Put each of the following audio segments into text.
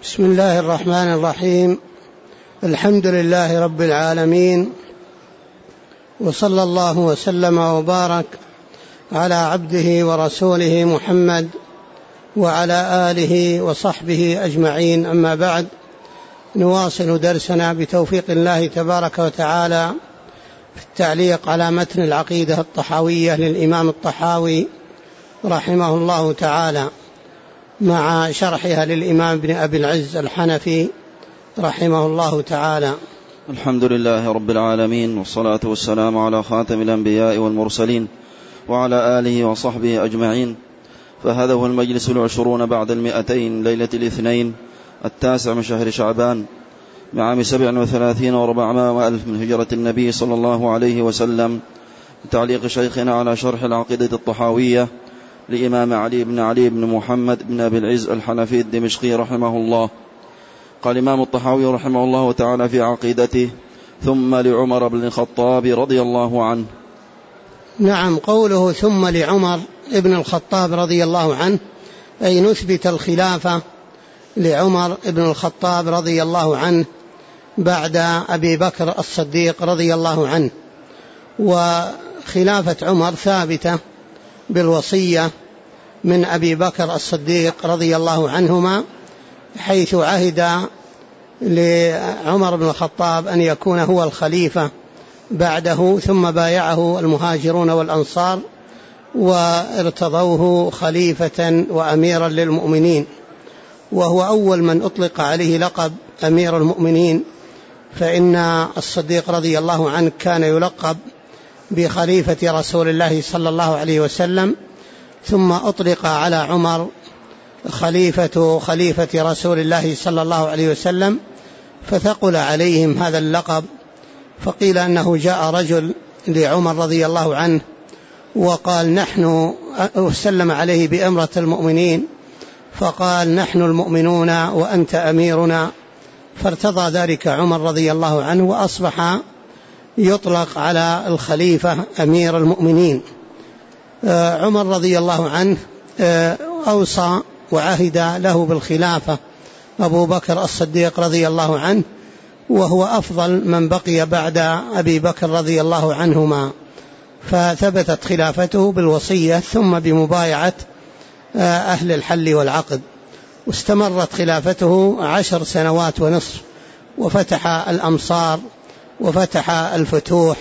بسم الله الرحمن الرحيم. الحمد لله رب العالمين، وصلى الله وسلم وبارك على عبده ورسوله محمد وعلى آله وصحبه أجمعين. أما بعد، نواصل درسنا بتوفيق الله تبارك وتعالى في التعليق على متن العقيدة الطحاوية للإمام الطحاوي رحمه الله تعالى، مع شرحها للإمام ابن أبي العز الحنفي رحمه الله تعالى. الحمد لله رب العالمين، والصلاة والسلام على خاتم الأنبياء والمرسلين وعلى آله وصحبه أجمعين. فهذا هو المجلس 20 بعد 200 ليلة الاثنين 9 من شهر شعبان من عام 37 و400 وألف من هجرة النبي صلى الله عليه وسلم، تعليق شيخنا على شرح العقيدة الطحاوية لإمام علي بن محمد بن أبي العز الحنفي الدمشقي رحمه الله. قال الإمام الطحاوي رحمه الله تعالى في عقيدته: ثم لعمر بن الخطاب رضي الله عنه. نعم، قوله ثم لعمر بن الخطاب رضي الله عنه أي نثبت الخلافة لعمر بن الخطاب رضي الله عنه بعد أبي بكر الصديق رضي الله عنه. وخلافة عمر ثابتة بالوصية من أبي بكر الصديق رضي الله عنهما، حيث عهد لعمر بن الخطاب أن يكون هو الخليفة بعده، ثم بايعه المهاجرون والأنصار وارتضوه خليفة وأميرا للمؤمنين، وهو أول من أطلق عليه لقب أمير المؤمنين، فإن الصديق رضي الله عنه كان يلقب بخليفة رسول الله صلى الله عليه وسلم، ثم أطلق على عمر خليفة رسول الله صلى الله عليه وسلم، فثقل عليهم هذا اللقب. فقيل أنه جاء رجل لعمر رضي الله عنه وقال نحن، وسلم عليه بأمرة المؤمنين، فقال نحن المؤمنون وأنت أميرنا، فارتضى ذلك عمر رضي الله عنه، وأصبح يطلق على الخليفة أمير المؤمنين. عمر رضي الله عنه أوصى وعهد له بالخلافة أبو بكر الصديق رضي الله عنه، وهو أفضل من بقي بعد أبي بكر رضي الله عنهما، فثبتت خلافته بالوصية ثم بمبايعة أهل الحل والعقد. واستمرت خلافته 10 سنوات ونصف، وفتح الأمصار وفتح الفتوح،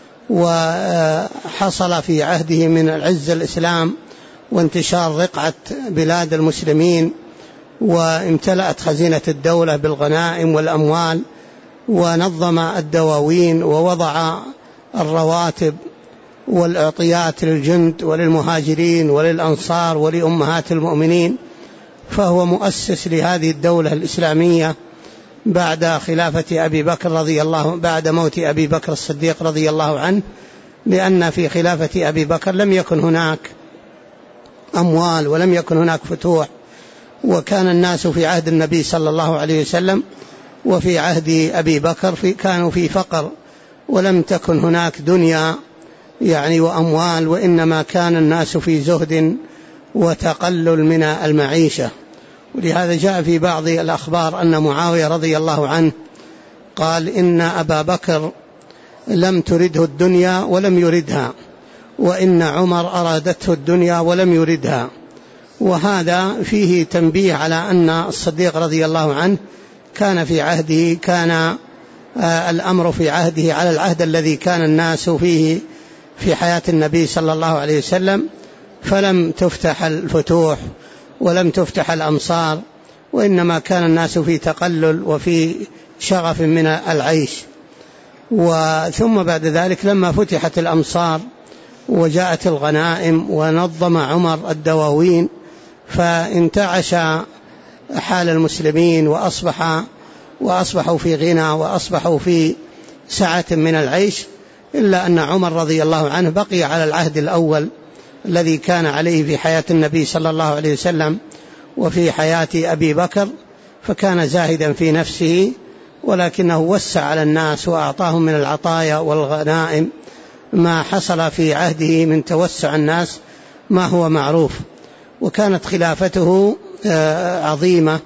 وحصل في عهده من العز الإسلام وانتشار رقعة بلاد المسلمين، وامتلأت خزينة الدولة بالغنائم والأموال، ونظم الدواوين، ووضع الرواتب والأعطيات للجند وللمهاجرين وللأنصار ولأمهات المؤمنين، فهو مؤسس لهذه الدولة الإسلامية بعد خلافة أبي بكر بعد موت أبي بكر الصديق رضي الله عنه، لأن في خلافة أبي بكر لم يكن هناك أموال ولم يكن هناك فتوح، وكان الناس في عهد النبي صلى الله عليه وسلم وفي عهد أبي بكر كانوا في فقر، ولم تكن هناك دنيا وأموال، وإنما كان الناس في زهد وتقلل من المعيشة. ولهذا جاء في بعض الأخبار أن معاوية رضي الله عنه قال إن أبا بكر لم ترده الدنيا ولم يردها، وإن عمر أرادته الدنيا ولم يردها. وهذا فيه تنبيه على أن الصديق رضي الله عنه كان في عهده، كان الأمر في عهده على العهد الذي كان الناس فيه في حياة النبي صلى الله عليه وسلم، فلم تفتح الفتوح ولم تفتح الأمصار، وإنما كان الناس في تقلل وفي شغف من العيش. ثم بعد ذلك لما فتحت الأمصار وجاءت الغنائم ونظم عمر الدواوين، فانتعش حال المسلمين وأصبحوا في غنى وأصبحوا في سعة من العيش، إلا أن عمر رضي الله عنه بقي على العهد الأول الذي كان عليه في حياة النبي صلى الله عليه وسلم وفي حياة أبي بكر، فكان زاهدا في نفسه، ولكنه وسع على الناس وأعطاهم من العطايا والغنائم ما حصل في عهده من توسع الناس ما هو معروف. وكانت خلافته عظيمة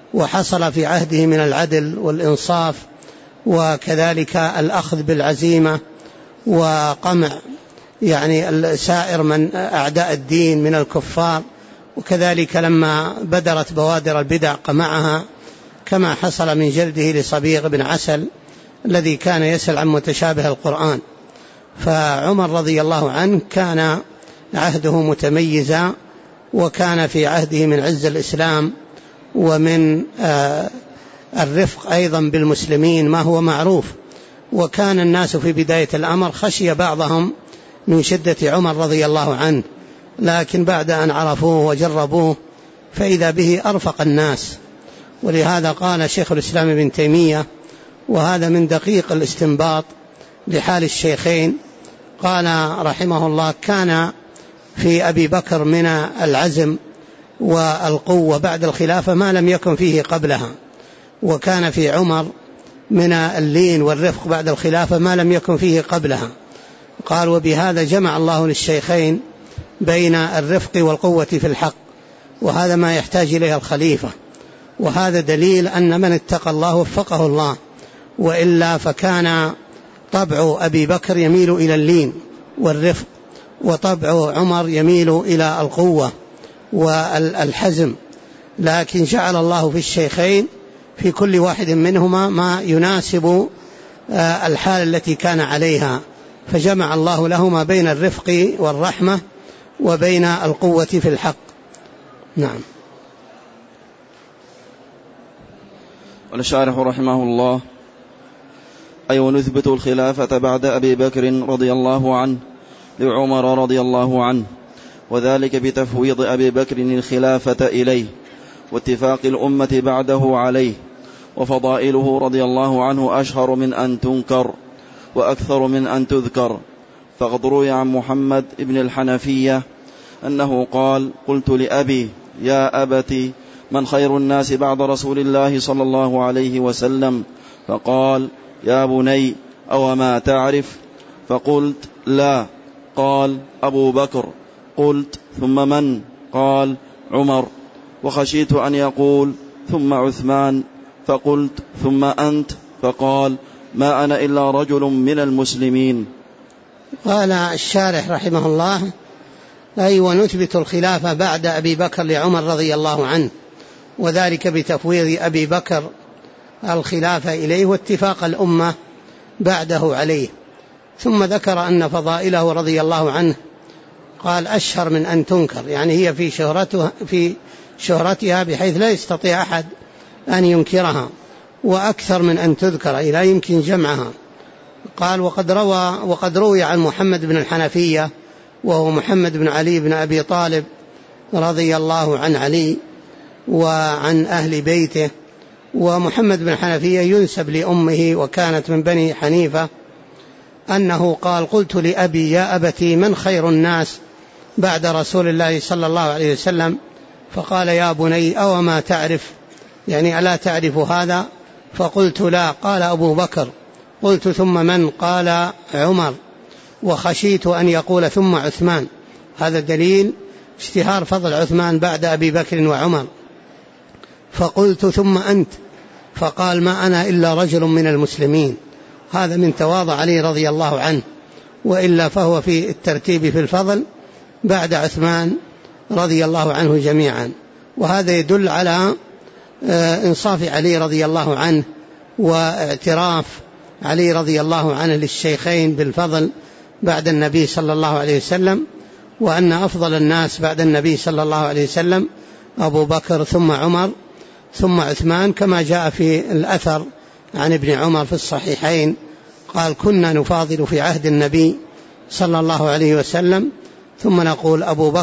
وحصل في عهده من العدل والإنصاف، وكذلك الأخذ بالعزيمة وقمع يعني سائر من أعداء الدين من الكفار، وكذلك لما بدرت بوادر البدع قمعها، كما حصل من جلده لصبيغ بن عسل الذي كان يسأل عن متشابه القرآن. فعمر رضي الله عنه كان عهده متميزا، وكان في عهده من عز الإسلام ومن الرفق أيضا بالمسلمين ما هو معروف. وكان الناس في بداية الأمر خشي بعضهم من شدة عمر رضي الله عنه، لكن بعد أن عرفوه وجربوه فإذا به أرفق الناس. ولهذا قال شيخ الإسلام ابن تيمية، وهذا من دقيق الاستنباط لحال الشيخين، قال رحمه الله: كان في أبي بكر من العزم والقوة بعد الخلافة ما لم يكن فيه قبلها، وكان في عمر من اللين والرفق بعد الخلافة ما لم يكن فيه قبلها. قال: وبهذا جمع الله للشيخين بين الرفق والقوة في الحق، وهذا ما يحتاج إليه الخليفة، وهذا دليل أن من اتقى الله وفقه الله، وإلا فكان طبع أبي بكر يميل إلى اللين والرفق، وطبع عمر يميل إلى القوة والحزم، لكن جعل الله في الشيخين في كل واحد منهما ما يناسب الحال التي كان عليها، فجمع الله لهما بين الرفق والرحمة وبين القوة في الحق. نعم. والشارح رحمه الله: أي ونثبت الخلافة بعد أبي بكر رضي الله عنه لعمر رضي الله عنه، وذلك بتفويض أبي بكر الخلافة إليه، واتفاق الأمة بعده عليه، وفضائله رضي الله عنه أشهر من أن تنكر وأكثر من أن تذكر. فقد روي عن محمد بن الحنفية أنه قال: قلت لأبي: يا أبتي، من خير الناس بعد رسول الله صلى الله عليه وسلم؟ فقال: يا بني، أو ما تعرف؟ فقلت: لا. قال: أبو بكر. قلت: ثم من؟ قال: عمر. وخشيت أن يقول: ثم عثمان. فقلت: ثم أنت؟ فقال: ما أنا إلا رجل من المسلمين. قال الشارح رحمه الله: أي ونثبت الخلافة بعد أبي بكر لعمر رضي الله عنه، وذلك بتفويض أبي بكر الخلافة إليه واتفاق الأمة بعده عليه. ثم ذكر أن فضائله رضي الله عنه قال أشهر من أن تنكر، يعني هي في شهرتها بحيث لا يستطيع أحد أن ينكرها، وأكثر من أن تذكر أي لا يمكن جمعها. قال: وقد روي عن محمد بن الحنفية، وهو محمد بن علي بن أبي طالب رضي الله عن علي وعن أهل بيته. ومحمد بن الحنفية ينسب لأمه وكانت من بني حنيفة، أنه قال: قلت لأبي: يا أبتي، من خير الناس بعد رسول الله صلى الله عليه وسلم؟ فقال: يا بني، أو ما تعرف؟ يعني ألا تعرف هذا؟ فقلت: لا. قال: أبو بكر. قلت: ثم من؟ قال: عمر. وخشيت أن يقول: ثم عثمان. هذا دليل اشتهار فضل عثمان بعد أبي بكر وعمر. فقلت: ثم أنت؟ فقال: ما أنا إلا رجل من المسلمين. هذا من تواضع علي رضي الله عنه، وإلا فهو في الترتيب في الفضل بعد عثمان رضي الله عنه جميعا. وهذا يدل على إنصاف علي رضي الله عنه واعتراف علي رضي الله عنه للشيخين بالفضل بعد النبي صلى الله عليه وسلم، وأن أفضل الناس بعد النبي صلى الله عليه وسلم أبو بكر، ثم عمر، ثم عثمان، كما جاء في الأثر عن ابن عمر في الصحيحين قال: كنا نفاضل في عهد النبي صلى الله عليه وسلم، ثم نقول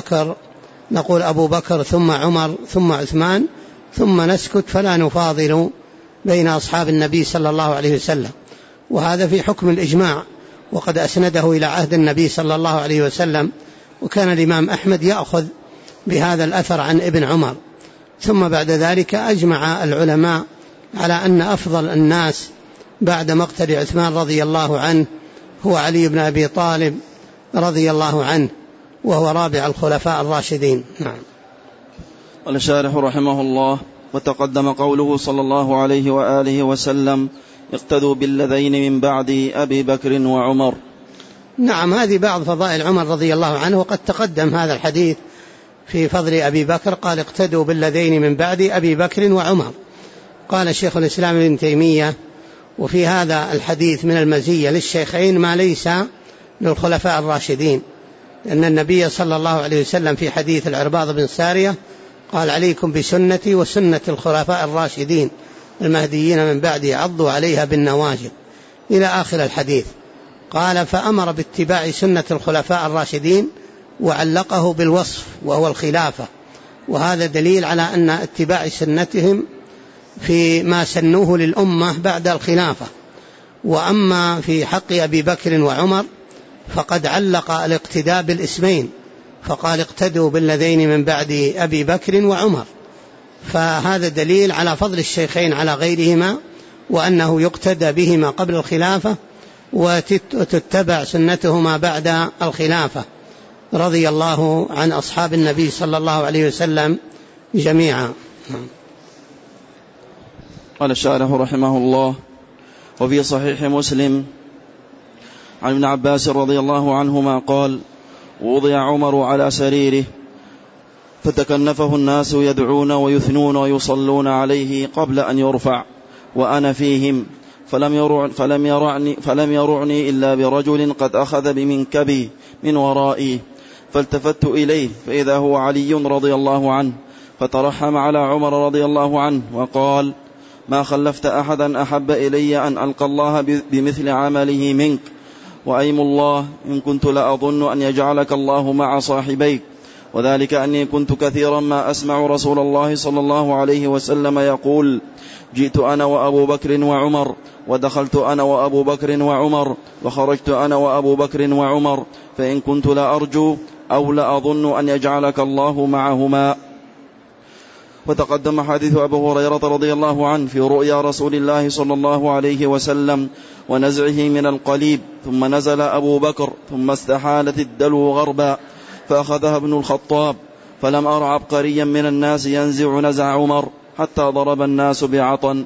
أبو بكر ثم عمر ثم عثمان، ثم نسكت فلا نفاضل بين أصحاب النبي صلى الله عليه وسلم. وهذا في حكم الإجماع، وقد أسنده إلى عهد النبي صلى الله عليه وسلم. وكان الإمام أحمد يأخذ بهذا الأثر عن ابن عمر. ثم بعد ذلك أجمع العلماء على أن أفضل الناس بعد مقتل عثمان رضي الله عنه هو علي بن أبي طالب رضي الله عنه، وهو رابع الخلفاء الراشدين. نعم. قال الشارح رحمه الله: وتقدم قوله صلى الله عليه وآله وسلم اقتدوا بالذين من بعد أبي بكر وعمر. نعم، هذه بعض فضائل عمر رضي الله عنه، وقد تقدم هذا الحديث في فضل أبي بكر، قال اقتدوا بالذين من بعد أبي بكر وعمر. قال شيخ الإسلام ابن تيمية: وفي هذا الحديث من المزية للشيخين ما ليس للخلفاء الراشدين، لأن النبي صلى الله عليه وسلم في حديث العرباض بن سارية قال: عليكم بسنتي وسنة الخلفاء الراشدين المهديين من بعدي عضوا عليها بالنواجذ إلى آخر الحديث. قال: فأمر باتباع سنة الخلفاء الراشدين وعلقه بالوصف وهو الخلافة، وهذا دليل على أن اتباع سنتهم في ما سنوه للأمة بعد الخلافة. وأما في حق أبي بكر وعمر فقد علق الاقتداء بالاسمين، فقال: اقتدوا بالذين من بعد أبي بكر وعمر، فهذا دليل على فضل الشيخين على غيرهما، وأنه يقتدى بهما قبل الخلافة وتتبع سنتهما بعد الخلافة، رضي الله عن أصحاب النبي صلى الله عليه وسلم جميعا. قال الشارح رحمه الله: وفي صحيح مسلم عن ابن عباس رضي الله عنهما قال: وضع عمر على سريره فتكنفه الناس يدعون ويثنون ويصلون عليه قبل أن يرفع، وأنا فيهم، فلم يرعني إلا برجل قد أخذ بمنكبي من ورائي، فالتفت إليه فإذا هو علي رضي الله عنه، فترحم على عمر رضي الله عنه وقال: ما خلفت أحدا أحب إلي أن ألقى الله بمثل عمله منك، وأيم الله إن كنت لأظن أن يجعلك الله مع صاحبيك، وذلك أني كنت كثيرا ما أسمع رسول الله صلى الله عليه وسلم يقول: جئت أنا وأبو بكر وعمر، ودخلت أنا وأبو بكر وعمر، وخرجت أنا وأبو بكر وعمر، فإن كنت لأرجو أو لأظن أن يجعلك الله معهما. وتقدم حديث أبو هريرة رضي الله عنه في رؤيا رسول الله صلى الله عليه وسلم ونزعه من القليب، ثم نزل أبو بكر، ثم استحالت الدلو غربا فأخذها ابن الخطاب، فلم أر عبقريا من الناس ينزع نزع عمر حتى ضرب الناس بعطن.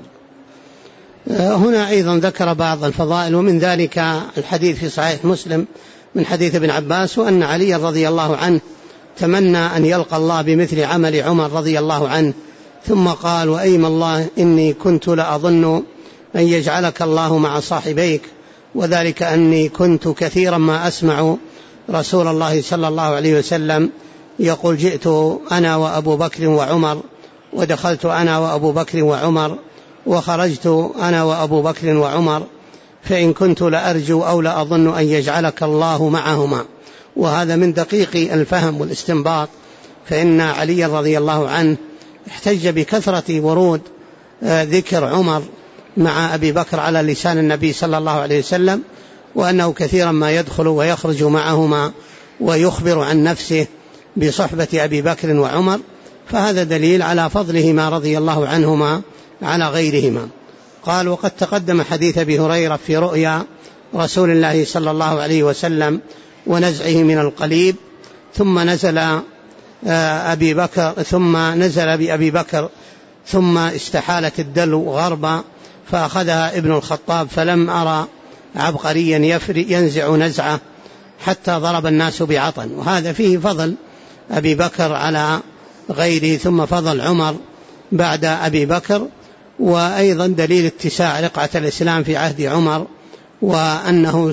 هنا أيضا ذكر بعض الفضائل، ومن ذلك الحديث في صحيح مسلم من حديث ابن عباس، وأن علي رضي الله عنه تمنى أن يلقى الله بمثل عمل عمر رضي الله عنه، ثم قال: وأيم الله إني كنت لأظن أن يجعلك الله مع صاحبيك، وذلك أني كنت كثيرا ما أسمع رسول الله صلى الله عليه وسلم يقول: جئت أنا وأبو بكر وعمر، ودخلت أنا وأبو بكر وعمر، وخرجت أنا وأبو بكر وعمر، فإن كنت لأرجو أو لأظن أن يجعلك الله معهما. وهذا من دقيق الفهم والاستنباط، فإن علي رضي الله عنه احتج بكثرة ورود ذكر عمر مع أبي بكر على لسان النبي صلى الله عليه وسلم، وأنه كثيرا ما يدخل ويخرج معهما ويخبر عن نفسه بصحبة أبي بكر وعمر، فهذا دليل على فضلهما رضي الله عنهما على غيرهما. قال: وقد تقدم حديث أبي هريرة في رؤيا رسول الله صلى الله عليه وسلم ونزعه من القليب، ثم نزل أبي بكر، ثم نزل بأبي بكر، ثم استحالت الدلو غربا فأخذها ابن الخطاب، فلم أرى عبقريا ينزع نزعه حتى ضرب الناس بعطن. وهذا فيه فضل أبي بكر على غيره، ثم فضل عمر بعد أبي بكر، وأيضا دليل اتساع رقعة الإسلام في عهد عمر، وأنه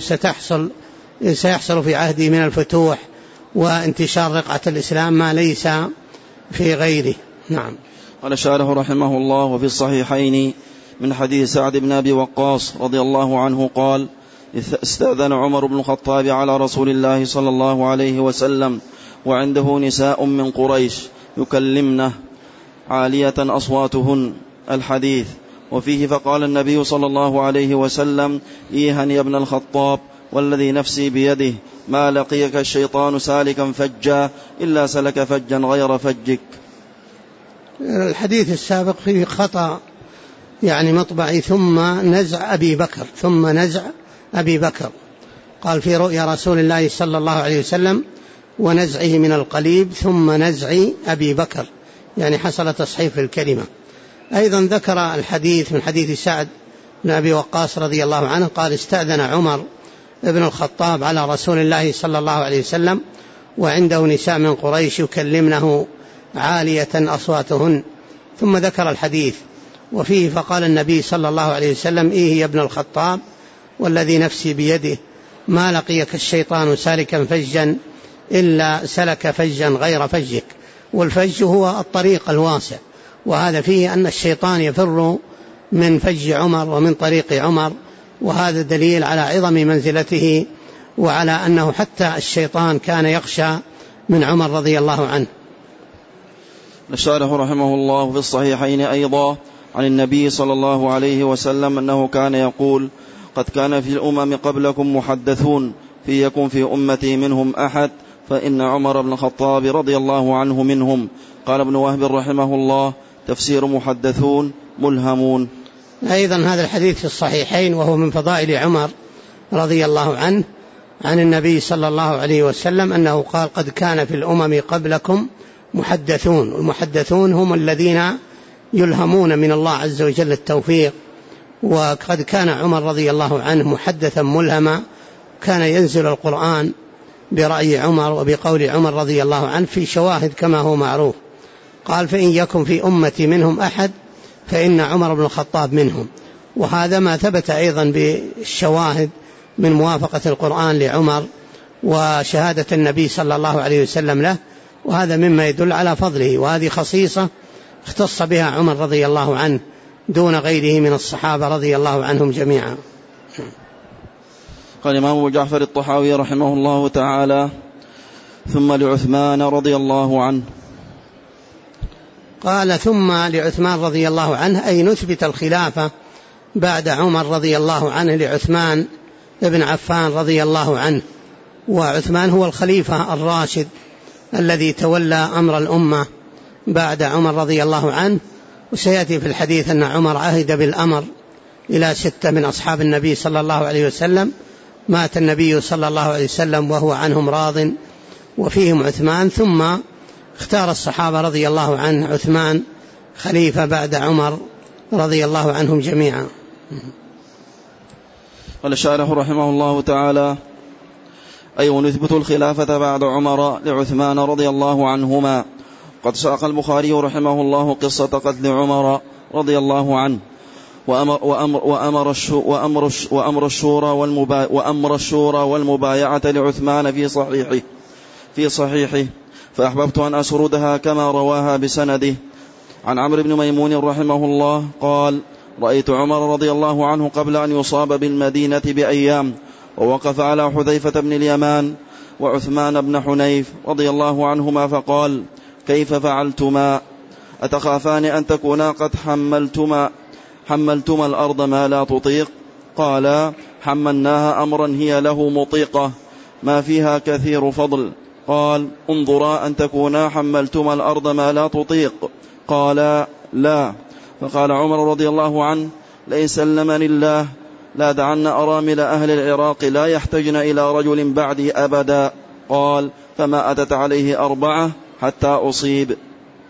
سيحصل في عهده من الفتوح وانتشار رقعة الإسلام ما ليس في غيره. نعم. قال الشارح رحمه الله: وفي الصحيحين من حديث سعد بن أبي وقاص رضي الله عنه قال: استأذن عمر بن الخطاب على رسول الله صلى الله عليه وسلم وعنده نساء من قريش يكلمنه عالية أصواتهن، الحديث. وفيه: فقال النبي صلى الله عليه وسلم: إيها يا ابن الخطاب، والذي نفسي بيده، ما لقيك الشيطان سالكا فجا إلا سلك فجا غير فجك. الحديث السابق فيه خطأ مطبعي، ثم نزع أبي بكر، قال في رؤيا رسول الله صلى الله عليه وسلم ونزعه من القليب ثم نزع أبي بكر، حصل تصحيف الكلمة. أيضا ذكر الحديث من حديث سعد بن أبي وقاص رضي الله عنه قال استأذن عمر ابن الخطاب على رسول الله صلى الله عليه وسلم وعنده نساء من قريش يكلمنه عالية أصواتهن، ثم ذكر الحديث وفيه فقال النبي صلى الله عليه وسلم إيه يا ابن الخطاب والذي نفسي بيده ما لقيك الشيطان سالكا فجا إلا سلك فجا غير فجك، والفج هو الطريق الواسع، وهذا فيه أن الشيطان يفر من فج عمر ومن طريق عمر، وهذا دليل على عظم منزلته وعلى أنه حتى الشيطان كان يخشى من عمر رضي الله عنه. الشارح رحمه الله في الصحيحين أيضا عن النبي صلى الله عليه وسلم أنه كان يقول قد كان في الأمم قبلكم محدثون في يكن في أمتي منهم أحد فإن عمر بن الخطاب رضي الله عنه منهم. قال ابن وهب رحمه الله تفسير محدثون ملهمون. أيضا هذا الحديث في الصحيحين وهو من فضائل عمر رضي الله عنه عن النبي صلى الله عليه وسلم أنه قال قد كان في الأمم قبلكم محدثون، والمحدثون هم الذين يلهمون من الله عز وجل التوفيق، وقد كان عمر رضي الله عنه محدثا ملهما، كان ينزل القرآن برأي عمر وبقول عمر رضي الله عنه في شواهد كما هو معروف. قال فإن يكن في أمتي منهم أحد فإن عمر بن الخطاب منهم، وهذا ما ثبت أيضا بالشواهد من موافقة القرآن لعمر وشهادة النبي صلى الله عليه وسلم له، وهذا مما يدل على فضله، وهذه خصيصة اختص بها عمر رضي الله عنه دون غيره من الصحابة رضي الله عنهم جميعا. قال الإمام أبو جعفر الطحاوي رحمه الله تعالى ثم لعثمان رضي الله عنه. قال ثم لعثمان رضي الله عنه أي نثبت الخلافة بعد عمر رضي الله عنه لعثمان ابن عفان رضي الله عنه، وعثمان هو الخليفة الراشد الذي تولى أمر الأمة بعد عمر رضي الله عنه. وسيأتي في الحديث أن عمر عهد بالأمر إلى 6 من أصحاب النبي صلى الله عليه وسلم، مات النبي صلى الله عليه وسلم وهو عنهم راض وفيهم عثمان، ثم اختار الصحابة رضي الله عنه عثمان خليفة بعد عمر رضي الله عنهم جميعا. قال الشارح رحمه الله تعالى أي ونثبت الخلافة بعد عمر لعثمان رضي الله عنهما. قد ساق البخاري رحمه الله قصة قتل عمر رضي الله عنه وأمر الشورى والمبايعة لعثمان في صحيحه فأحببت أن أسردها كما رواها بسنده. عن عمرو بن ميمون رحمه الله قال رأيت عمر رضي الله عنه قبل أن يصاب بالمدينة بأيام ووقف على حذيفة بن اليمان وعثمان بن حنيف رضي الله عنهما فقال كيف فعلتما أتخافان أن تكونا قد حملتما الأرض ما لا تطيق؟ قال حملناها أمرا هي له مطيقة ما فيها كثير فضل. قال انظرا أن تكونا حملتما الأرض ما لا تطيق؟ قال لا. فقال عمر رضي الله عنه لئن سلمني الله لا دعن أرامل أهل العراق لا يحتجن إلى رجل بعدي أبدا. قال فما أتت عليه 4 حتى أصيب.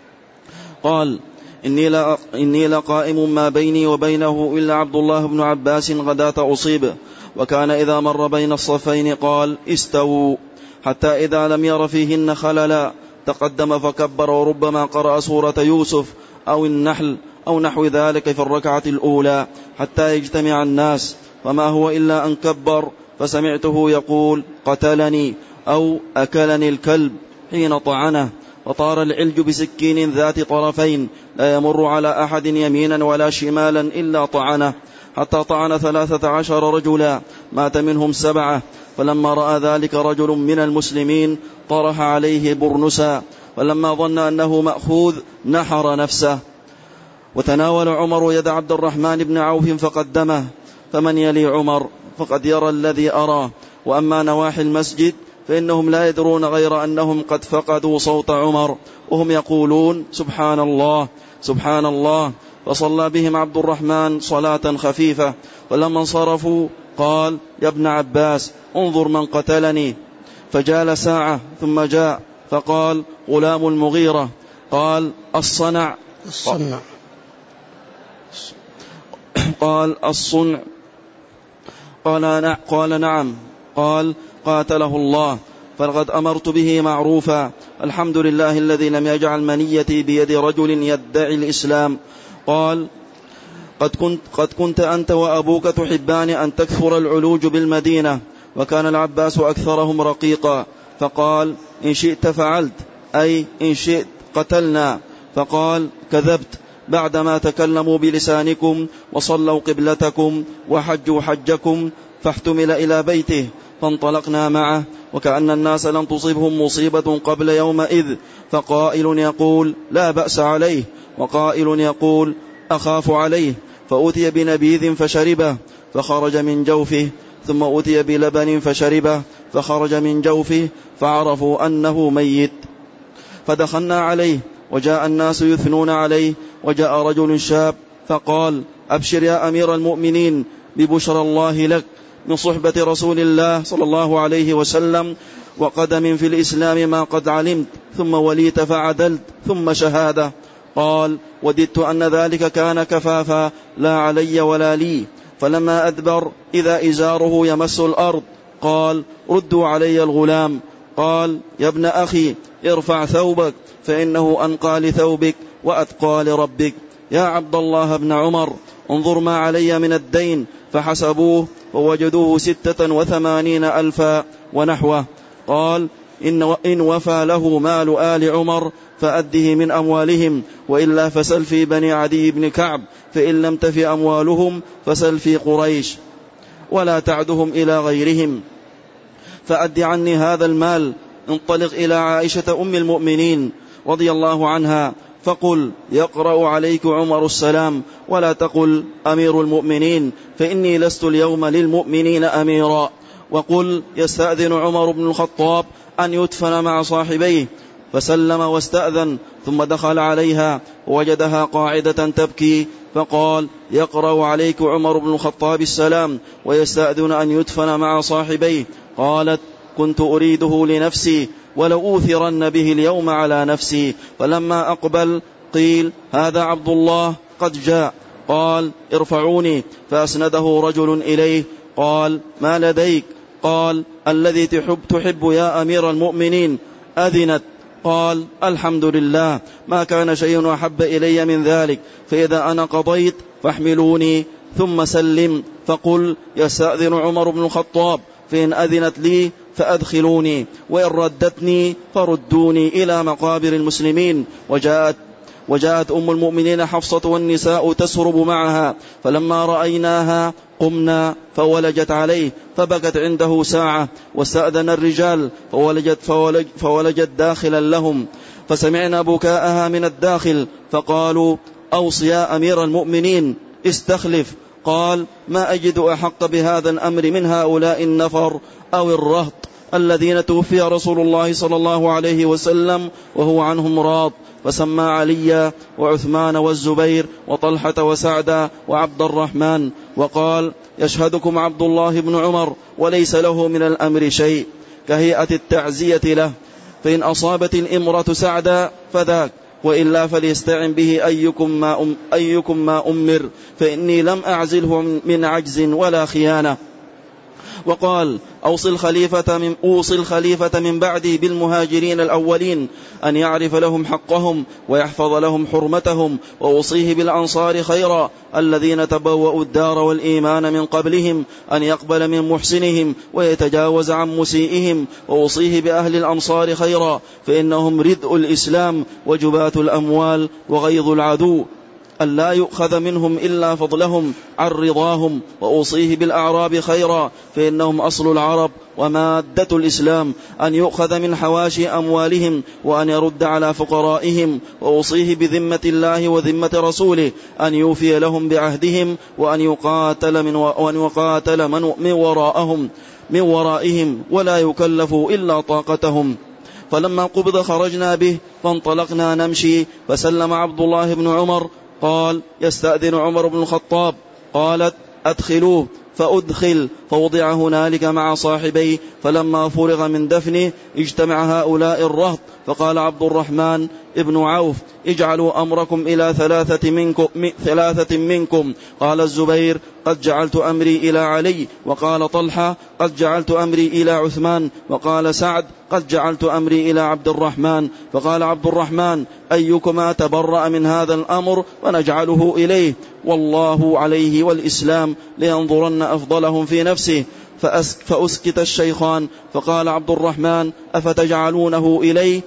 قال إني لقائم ما بيني وبينه إلا عبد الله بن عباس غداة أصيب، وكان إذا مر بين الصفين قال استووا، حتى إذا لم ير فيهن خللا تقدم فكبر، وربما قرأ سورة يوسف أو النحل أو نحو ذلك في الركعة الأولى حتى يجتمع الناس، فما هو إلا أن كبر فسمعته يقول قتلني أو أكلني الكلب حين طعنه، وطار العلج بسكين ذات طرفين لا يمر على أحد يمينا ولا شمالا إلا طعنه، حتى طعن 13 رجلا مات منهم 7، فلما رأى ذلك رجل من المسلمين طرح عليه برنسا، ولما ظن أنه مأخوذ نحر نفسه. وتناول عمر يد عبد الرحمن بن عوف فقدمه، فمن يلي عمر فقد يرى الذي أراه، وأما نواحي المسجد فإنهم لا يدرون غير أنهم قد فقدوا صوت عمر وهم يقولون سبحان الله سبحان الله. فصلى بهم عبد الرحمن صلاة خفيفة، ولما انصرفوا قال يا ابن عباس انظر من قتلني، فجال ساعة ثم جاء فقال غلام المغيرة، قال الصنع قال الصنع؟ قال نعم. قال قاتله الله، فلقد أمرت به معروفا. الحمد لله الذي لم يجعل منيتي بيد رجل يدعي الإسلام. قال قد كنت أنت وأبوك تحبان أن تكثر العلوج بالمدينة، وكان العباس أكثرهم رقيقا، فقال إن شئت فعلت، أي إن شئت قتلنا. فقال كذبت، بعدما تكلموا بلسانكم وصلوا قبلتكم وحجوا حجكم. فاحتمل إلى بيته فانطلقنا معه، وكأن الناس لم تصبهم مصيبة قبل يومئذ، فقائل يقول لا بأس عليه، وقائل يقول أخاف عليه. فأتي بنبيذ فشربه فخرج من جوفه، ثم أتي بلبن فشربه فخرج من جوفه، فعرفوا أنه ميت. فدخلنا عليه وجاء الناس يثنون عليه، وجاء رجل شاب فقال أبشر يا أمير المؤمنين ببشرى الله لك من صحبة رسول الله صلى الله عليه وسلم، وقدم في الإسلام ما قد علمت، ثم وليت فعدلت، ثم شهادة. قال وددت أن ذلك كان كفافا لا علي ولا لي. فلما أدبر إذا إزاره يمس الأرض، قال ردوا علي الغلام. قال يا ابن أخي ارفع ثوبك، فإنه أنقى لثوبك وأتقى لربك. يا عبد الله بن عمر انظر ما علي من الدين. فحسبوه فوجدوه 86,000 ونحوه. قال إن وفى له مال آل عمر فأده من أموالهم، وإلا فسل في بني عدي بن كعب، فإن لم تف أموالهم فسل في قريش، ولا تعدهم إلى غيرهم، فأد عني هذا المال. انطلق إلى عائشة أم المؤمنين رضي الله عنها، فقل يقرأ عليك عمر السلام، ولا تقل أمير المؤمنين، فإني لست اليوم للمؤمنين أميرا. وقل يستأذن عمر بن الخطاب أن يدفن مع صاحبيه، فسلم واستأذن، ثم دخل عليها ووجدها قاعدة تبكي، فقال يقرأ عليك عمر بن الخطاب السلام ويستأذن أن يدفن مع صاحبيه. قالت كنت أريده لنفسي، ولو أوثرن به اليوم على نفسي. فلما أقبل قيل هذا عبد الله قد جاء. قال ارفعوني، فأسنده رجل إليه. قال ما لديك؟ قال الذي تحب يا أمير المؤمنين أذنت. قال الحمد لله، ما كان شيء أحب إلي من ذلك، فإذا أنا قضيت فاحملوني ثم سلم، فقل يستأذن عمر بن الخطاب، فإن أذنت لي فأدخلوني، وإن ردتني فردوني إلى مقابر المسلمين. وجاءت أم المؤمنين حفصة والنساء تسرب معها، فلما رأيناها قمنا فولجت عليه، فبكت عنده ساعة، واستأذن الرجال فولجت داخلا لهم، فسمعنا بكاءها من الداخل، فقالوا أوصي يا أمير المؤمنين استخلف. قال ما أجد أحق بهذا الأمر من هؤلاء النفر أو الرهط الذين توفي رسول الله صلى الله عليه وسلم وهو عنهم راض. فسمى علي وعثمان والزبير وطلحة وسعدا وعبد الرحمن، وقال يشهدكم عبد الله بن عمر، وليس له من الأمر شيء، كهيئة التعزية له، فإن أصابت الإمرة سعدا فذاك، وإلا فليستعن به أيكم ما أمر، فإني لم أعزله من عجز ولا خيانة. وقال أوصي الخليفة من بعدي بالمهاجرين الأولين أن يعرف لهم حقهم ويحفظ لهم حرمتهم، وأوصيه بالأنصار خيرا الذين تبوأوا الدار والإيمان من قبلهم أن يقبل من محسنهم ويتجاوز عن مسيئهم، وأوصيه بأهل الأنصار خيرا فإنهم ردء الإسلام وجبات الأموال وغيظ العدو، أن لا يؤخذ منهم إلا فضلهم عن رضاهم. وأوصيه بالأعراب خيرا فإنهم أصل العرب ومادة الإسلام، أن يؤخذ من حواشي أموالهم وأن يرد على فقرائهم. وأوصيه بذمة الله وذمة رسوله أن يوفي لهم بعهدهم، وأن يقاتل من ورائهم ولا يكلفوا إلا طاقتهم. فلما قبض خرجنا به فانطلقنا نمشي، فسلم عبد الله بن عمر. قال يستأذن عمر بن الخطاب. قالت أدخلوه، فأدخل فوضع هنالك مع صاحبيه. فلما فرغ من دفنه اجتمع هؤلاء الرهط، فقال عبد الرحمن ابن عوف: اجعلوا أمركم إلى ثلاثة منكم. قال الزبير: قد جعلت أمري إلى علي. وقال طلحة: قد جعلت أمري إلى عثمان. وقال سعد: قد جعلت أمري إلى عبد الرحمن. فقال عبد الرحمن: أيكما تبرأ من هذا الأمر ونجعله إليه، والله عليه والإسلام لينظرن أفضلهم في نفسه. فأسكت الشيخان. فقال عبد الرحمن: أفتجعلونه إليه؟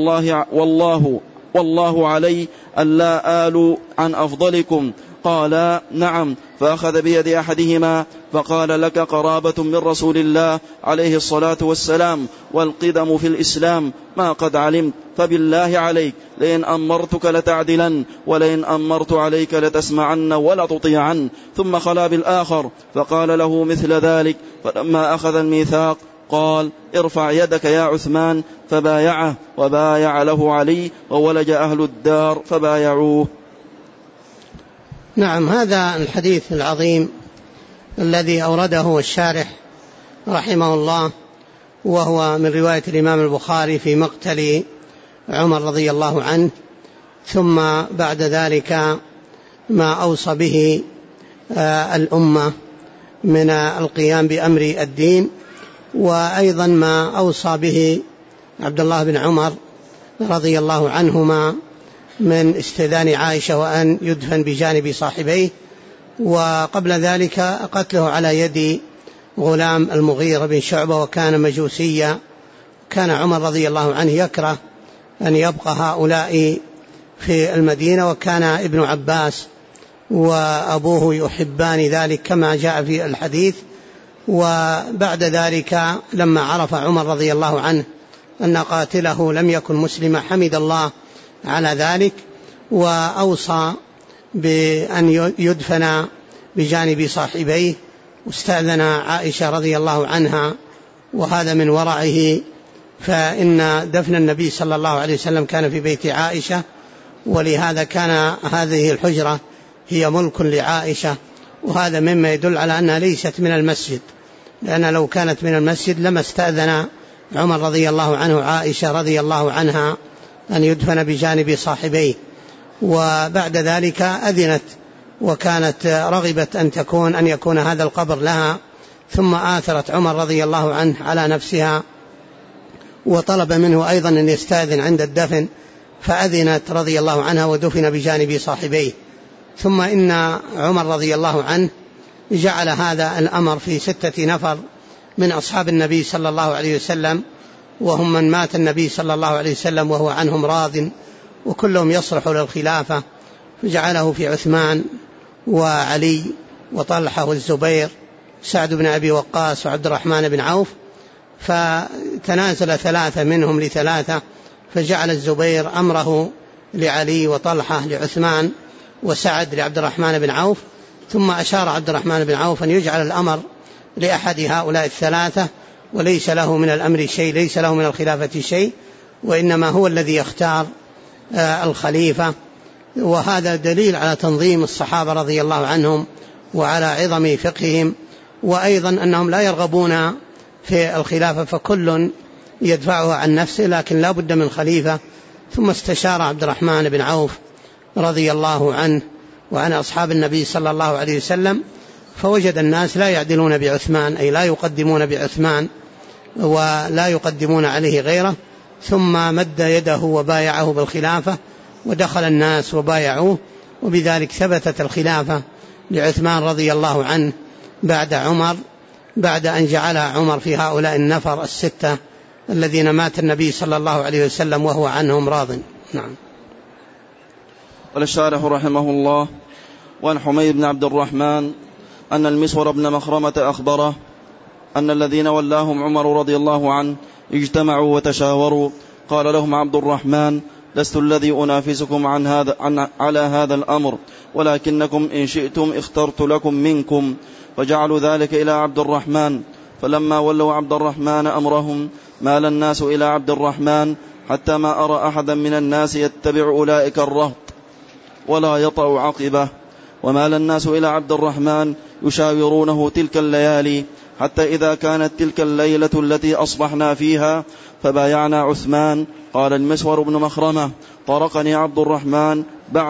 والله علي ألا آلوا عن أفضلكم. قال: نعم. فأخذ بيد أحدهما فقال: لك قرابة من رسول الله عليه الصلاة والسلام، والقدم في الإسلام ما قد علمت، فبالله عليك لئن أمرتك لتعدلن، ولئن أمرت عليك لتسمعن ولا تطيعن. ثم خلا بالآخر فقال له مثل ذلك. فلما أخذ الميثاق قال: ارفع يدك يا عثمان، فبايعه، وبايع له علي، وولج أهل الدار فبايعوه. نعم، هذا الحديث العظيم الذي أورده الشارح رحمه الله، وهو من رواية الإمام البخاري في مقتل عمر رضي الله عنه، ثم بعد ذلك ما أوصى به الأمة من القيام بأمر الدين، وأيضا ما أوصى به عبد الله بن عمر رضي الله عنهما من استئذان عائشة وأن يدفن بجانب صاحبيه، وقبل ذلك قتله على يد غلام المغيرة بن شعبة وكان مجوسيا. كان عمر رضي الله عنه يكره أن يبقى هؤلاء في المدينة، وكان ابن عباس وأبوه يحبان ذلك كما جاء في الحديث. وبعد ذلك لما عرف عمر رضي الله عنه أن قاتله لم يكن مسلما حمد الله على ذلك، وأوصى بأن يدفن بجانب صاحبيه، واستأذن عائشة رضي الله عنها، وهذا من ورعه، فإن دفن النبي صلى الله عليه وسلم كان في بيت عائشة، ولهذا كان هذه الحجرة هي ملك لعائشة، وهذا مما يدل على أنها ليست من المسجد، لأن لو كانت من المسجد لما استأذن عمر رضي الله عنه عائشة رضي الله عنها أن يدفن بجانب صاحبيه. وبعد ذلك أذنت، وكانت رغبت أن يكون هذا القبر لها، ثم آثرت عمر رضي الله عنه على نفسها، وطلب منه أيضا أن يستأذن عند الدفن، فأذنت رضي الله عنها ودفن بجانب صاحبيه. ثم إن عمر رضي الله عنه جعل هذا الأمر في 6 نفر من أصحاب النبي صلى الله عليه وسلم، وهم من مات النبي صلى الله عليه وسلم وهو عنهم راض، وكلهم يصلح للخلافة، فجعله في عثمان وعلي وطلحة والزبير، سعد بن أبي وقاص وعبد الرحمن بن عوف، فتنازل 3 منهم ل3، فجعل الزبير أمره لعلي، وطلحة لعثمان، وسعد لعبد الرحمن بن عوف. ثم أشار عبد الرحمن بن عوف أن يجعل الأمر لأحد هؤلاء 3، وليس له من الأمر شيء، ليس له من الخلافة شيء، وإنما هو الذي يختار الخليفة. وهذا دليل على تنظيم الصحابة رضي الله عنهم وعلى عظم فقههم، وأيضا أنهم لا يرغبون في الخلافة، فكل يدفعها عن نفسه، لكن لا بد من خليفة. ثم استشار عبد الرحمن بن عوف رضي الله عنه وعن أصحاب النبي صلى الله عليه وسلم، فوجد الناس لا يعدلون بعثمان، أي لا يقدمون بعثمان ولا يقدمون عليه غيره، ثم مد يده وبايعه بالخلافة، ودخل الناس وبايعوه، وبذلك ثبتت الخلافة لعثمان رضي الله عنه بعد عمر، بعد أن جعل عمر في هؤلاء النفر 6 الذين مات النبي صلى الله عليه وسلم وهو عنهم راض. نعم. قال الشارح رحمه الله: وعن حميد بن عبد الرحمن أن المسور بن مخرمة أخبره أن الذين ولاهم عمر رضي الله عنه اجتمعوا وتشاوروا. قال لهم عبد الرحمن: لست الذي أنافسكم على هذا الأمر، ولكنكم إن شئتم اخترت لكم منكم. فجعلوا ذلك إلى عبد الرحمن. فلما ولوا عبد الرحمن أمرهم مال الناس إلى عبد الرحمن، حتى ما أرى أحدا من الناس يتبع أولئك الرهط ولا يطأ عقبه. ومال الناس إلى عبد الرحمن يشاورونه تلك الليالي، حتى إذا كانت تلك الليلة التي أصبحنا فيها فبايعنا عثمان. قال المسور بن مخرمة: طرقني عبد الرحمن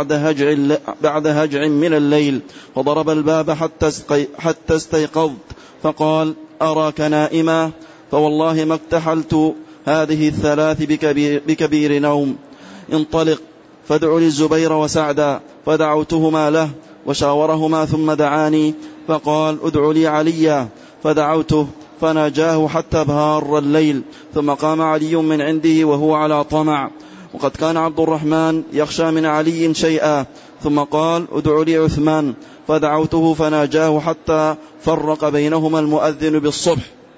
بعد هجع من الليل، فضرب الباب حتى استيقظت، فقال: أراك نائما، فوالله ما اكتحلت هذه الثلاث بكبير نوم. انطلق فادع لي الزبير وسعدا. فدعوتهما له وشاورهما، ثم دعاني فقال: ادع لي عليا. فدعوته فناجاه حتى بهار الليل، ثم قام علي من عنده وهو على طمع، وقد كان عبد الرحمن يخشى من علي شيئا، ثم قال: ادع لي عثمان. فدعوته فناجاه حتى فرق بينهما المؤذن بالصبح.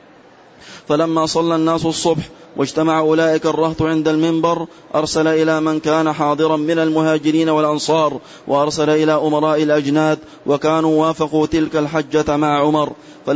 فلما صلى الناس الصبح واجتمع أولئك الرهط عند المنبر، أرسل إلى من كان حاضرا من المهاجرين والأنصار، وأرسل إلى أمراء الأجناد، وكانوا وافقوا تلك الحجة مع عمر.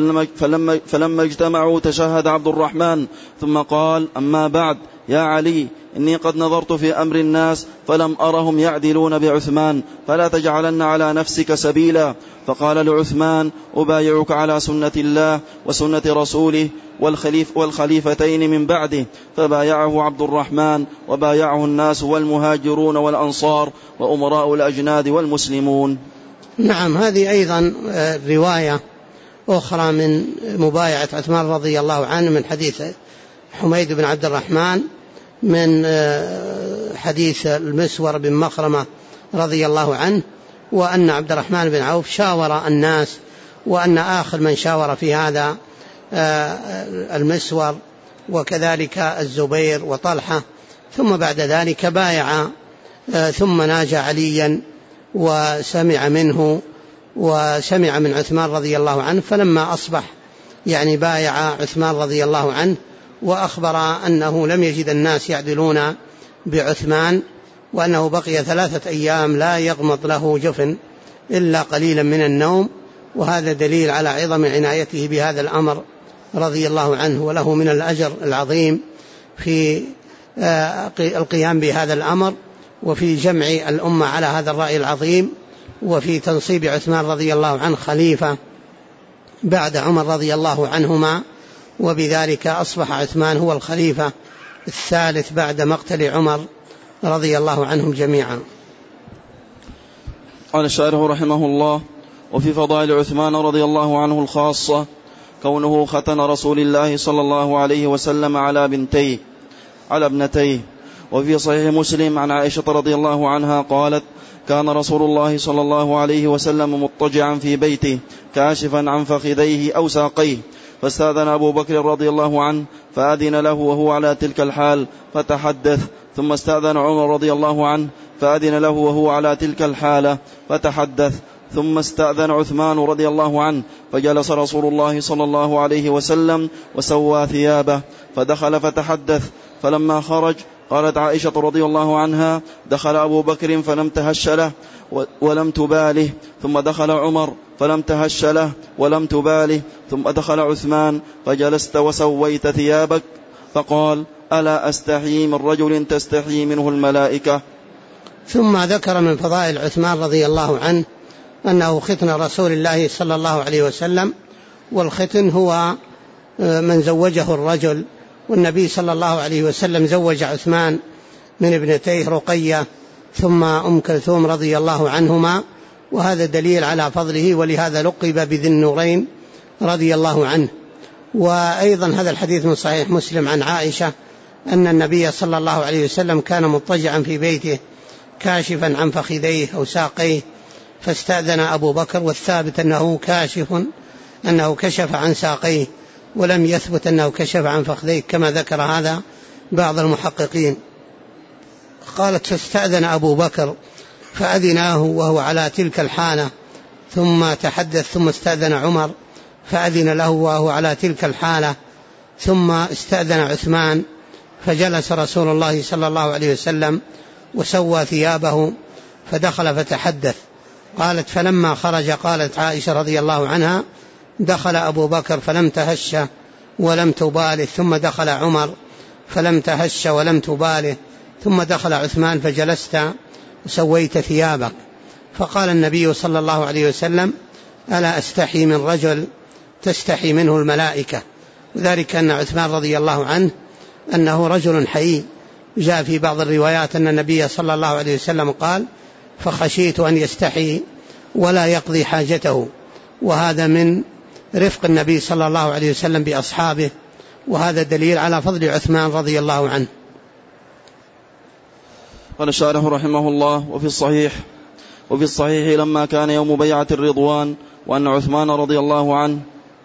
فلما اجتمعوا تشهد عبد الرحمن، ثم قال: أما بعد يا علي، إني قد نظرت في أمر الناس فلم أرهم يعدلون بعثمان، فلا تجعلن على نفسك سبيلا. فقال لعثمان: أبايعك على سنة الله وسنة رسوله والخليفتين من بعده. فبايعه عبد الرحمن، وبايعه الناس والمهاجرون والأنصار وأمراء الأجناد والمسلمون. نعم، هذه أيضا رواية أخرى من مبايعة عثمان رضي الله عنه، من حديث حميد بن عبد الرحمن، من حديث المسور بن مخرمة رضي الله عنه، وأن عبد الرحمن بن عوف شاور الناس، وأن آخر من شاور في هذا المسور، وكذلك الزبير وطلحة. ثم بعد ذلك بايع، ثم ناجى عليا وسمع منه وسمع من عثمان رضي الله عنه. فلما أصبح بايع عثمان رضي الله عنه، وأخبر أنه لم يجد الناس يعدلون بعثمان، وأنه بقي 3 أيام لا يغمض له جفن إلا قليلا من النوم. وهذا دليل على عظم عنايته بهذا الأمر رضي الله عنه، وله من الأجر العظيم في القيام بهذا الأمر، وفي جمع الأمة على هذا الرأي العظيم، وفي تنصيب عثمان رضي الله عنه خليفة بعد عمر رضي الله عنهما. وبذلك أصبح عثمان هو الخليفة الثالث بعد مقتل عمر رضي الله عنهم جميعا. قال الشارح رحمه الله: وفي فضائل عثمان رضي الله عنه الخاصة كونه ختن رسول الله صلى الله عليه وسلم على ابنتيه. وفي صحيح مسلم عن عائشة رضي الله عنها قالت: كان رسول الله صلى الله عليه وسلم مضطجعا في بيته كاشفا عن فخذيه أو ساقيه، فاستأذن أبو بكر رضي الله عنه فأذن له وهو على تلك الحال فتحدث، ثم استأذن عمر رضي الله عنه فأذن له وهو على تلك الحالة فتحدث، ثم استأذن عثمان رضي الله عنه فجلس رسول الله صلى الله عليه وسلم وسوى ثيابه، فدخل فتحدث. فلما خرج قالت عائشة رضي الله عنها: دخل أبو بكر فلم تهش له ولم تباله، ثم دخل عمر فلم تهش له ولم تباله، ثم دخل عثمان فجلست وسويت ثيابك، فقال: ألا أستحي من رجل تستحي منه الملائكة. ثم ذكر من فضائل عثمان رضي الله عنه أنه ختن رسول الله صلى الله عليه وسلم، والختن هو من زوجه الرجل، والنبي صلى الله عليه وسلم زوج عثمان من ابنتيه رقية ثم أم كلثوم رضي الله عنهما، وهذا دليل على فضله، ولهذا لقب بذي النورين رضي الله عنه. وأيضا هذا الحديث من صحيح مسلم عن عائشة أن النبي صلى الله عليه وسلم كان مضطجعا في بيته كاشفا عن فخذيه أو ساقيه، فاستأذن أبو بكر، والثابت أنه كشف عن ساقيه، ولم يثبت أنه كشف عن فخذيه كما ذكر هذا بعض المحققين. قالت: فاستأذن أبو بكر فأذناه وهو على تلك الحالة، ثم تحدث، ثم استأذن عمر فأذن له وهو على تلك الحالة، ثم استأذن عثمان فجلس رسول الله صلى الله عليه وسلم وسوى ثيابه، فدخل فتحدث. قالت: فلما خرج قالت عائشة رضي الله عنها: دخل أبو بكر فلم تهش ولم تباله، ثم دخل عمر فلم تهش ولم تباله، ثم دخل عثمان فجلست وسويت ثيابك. فقال النبي صلى الله عليه وسلم: ألا أستحي من رجل تستحي منه الملائكة. وذلك أن عثمان رضي الله عنه أنه رجل حيي. جاء في بعض الروايات أن النبي صلى الله عليه وسلم قال: فخشيت أن يستحي ولا يقضي حاجته. وهذا من رفق النبي صلى الله عليه وسلم بأصحابه، وهذا دليل على فضل عثمان رضي الله عنه. قال الشارح رحمه الله: وفي الصحيح لما كان يوم بيعة الرضوان وأن عثمان رضي الله عنه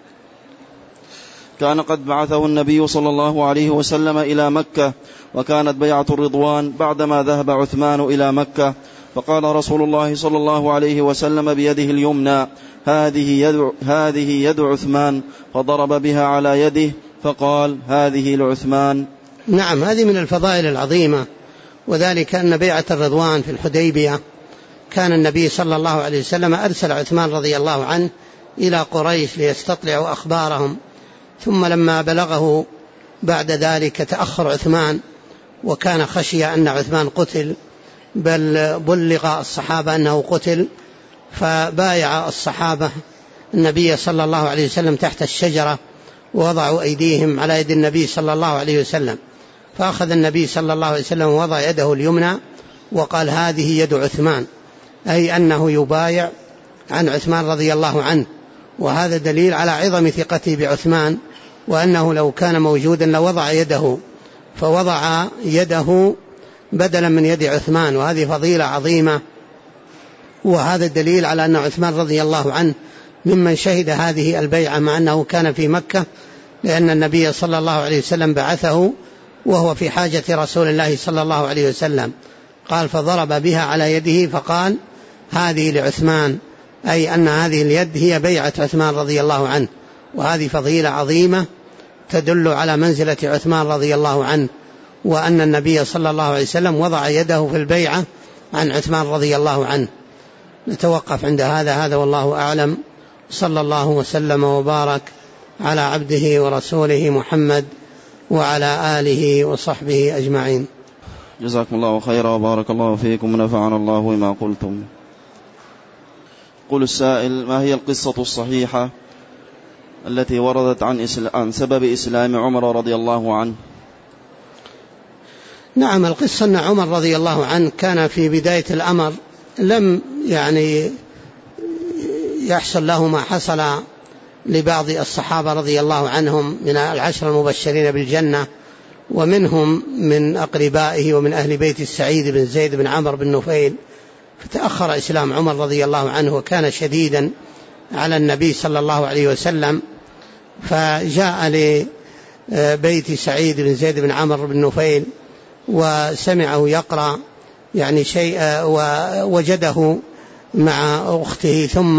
كان قد بعثه النبي صلى الله عليه وسلم إلى مكة، وكانت بيعة الرضوان بعدما ذهب عثمان إلى مكة، فقال رسول الله صلى الله عليه وسلم بيده اليمنى: هذه يد عثمان، فضرب بها على يده فقال: هذه لعثمان. نعم، هذه من الفضائل العظيمة، وذلك أن بيعة الرضوان في الحديبية كان النبي صلى الله عليه وسلم أرسل عثمان رضي الله عنه إلى قريش ليستطلعوا أخبارهم، ثم لما بلغه بعد ذلك تأخر عثمان، وكان خشي أن عثمان قتل، بل بلغ الصحابة أنه قتل، فبايع الصحابة النبي صلى الله عليه وسلم تحت الشجرة، ووضعوا أيديهم على يد النبي صلى الله عليه وسلم، فأخذ النبي صلى الله عليه وسلم ووضع يده اليمنى وقال: هذه يد عثمان، أي أنه يبايع عن عثمان رضي الله عنه. وهذا دليل على عظم ثقته بعثمان، وأنه لو كان موجودا لوضع يده، فوضع يده بدلا من يد عثمان، وهذه فضيلة عظيمة. وهذا دليل على أن عثمان رضي الله عنه ممن شهد هذه البيعة مع أنه كان في مكة، لأن النبي صلى الله عليه وسلم بعثه وهو في حاجة رسول الله صلى الله عليه وسلم. قال: فضرب بها على يده فقال: هذه لعثمان، أي أن هذه اليد هي بيعة عثمان رضي الله عنه. وهذه فضيلة عظيمة تدل على منزلة عثمان رضي الله عنه، وأن النبي صلى الله عليه وسلم وضع يده في البيعة عن عثمان رضي الله عنه. نتوقف عند هذا والله أعلم. صلى الله وسلم وبارك على عبده ورسوله محمد وعلى آله وصحبه أجمعين. جزاكم الله خيرا وبارك الله فيكم ونفعنا الله بما قلتم. قل السائل: ما هي القصة الصحيحة التي وردت عن سبب إسلام عمر رضي الله عنه؟ نعم، القصة أن عمر رضي الله عنه كان في بداية الأمر لم يحصل له ما حصل لبعض الصحابة رضي الله عنهم من العشر المبشرين بالجنة، ومنهم من أقربائه ومن أهل بيت السعيد بن زيد بن عمرو بن نفيل. فتأخر إسلام عمر رضي الله عنه، وكان شديدا على النبي صلى الله عليه وسلم، فجاء لبيت سعيد بن زيد بن عمرو بن نفيل وسمعه يقرأ شيء، ووجده مع أخته، ثم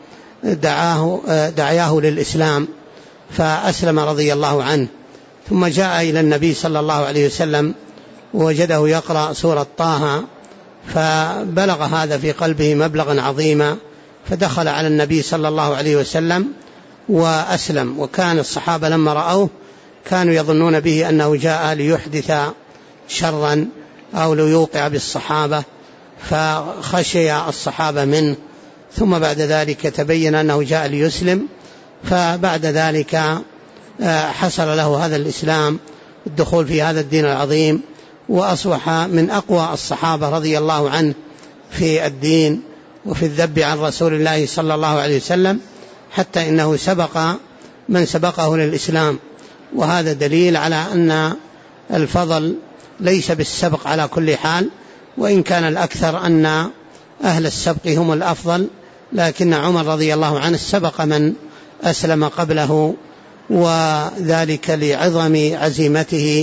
دعاه للإسلام فأسلم رضي الله عنه. ثم جاء إلى النبي صلى الله عليه وسلم ووجده يقرأ سورة طه، فبلغ هذا في قلبه مبلغا عظيما، فدخل على النبي صلى الله عليه وسلم وأسلم. وكان الصحابة لما رأوه كانوا يظنون به أنه جاء ليحدث شرا أو ليوقع بالصحابة، فخشي الصحابة منه. ثم بعد ذلك تبين أنه جاء ليسلم، فبعد ذلك حصل له هذا الإسلام، الدخول في هذا الدين العظيم، وأصبح من أقوى الصحابة رضي الله عنه في الدين وفي الذب عن رسول الله صلى الله عليه وسلم، حتى إنه سبق من سبقه للإسلام. وهذا دليل على أن الفضل ليس بالسبق على كل حال، وإن كان الأكثر أن أهل السبق هم الأفضل، لكن عمر رضي الله عنه سبق من أسلم قبله، وذلك لعظم عزيمته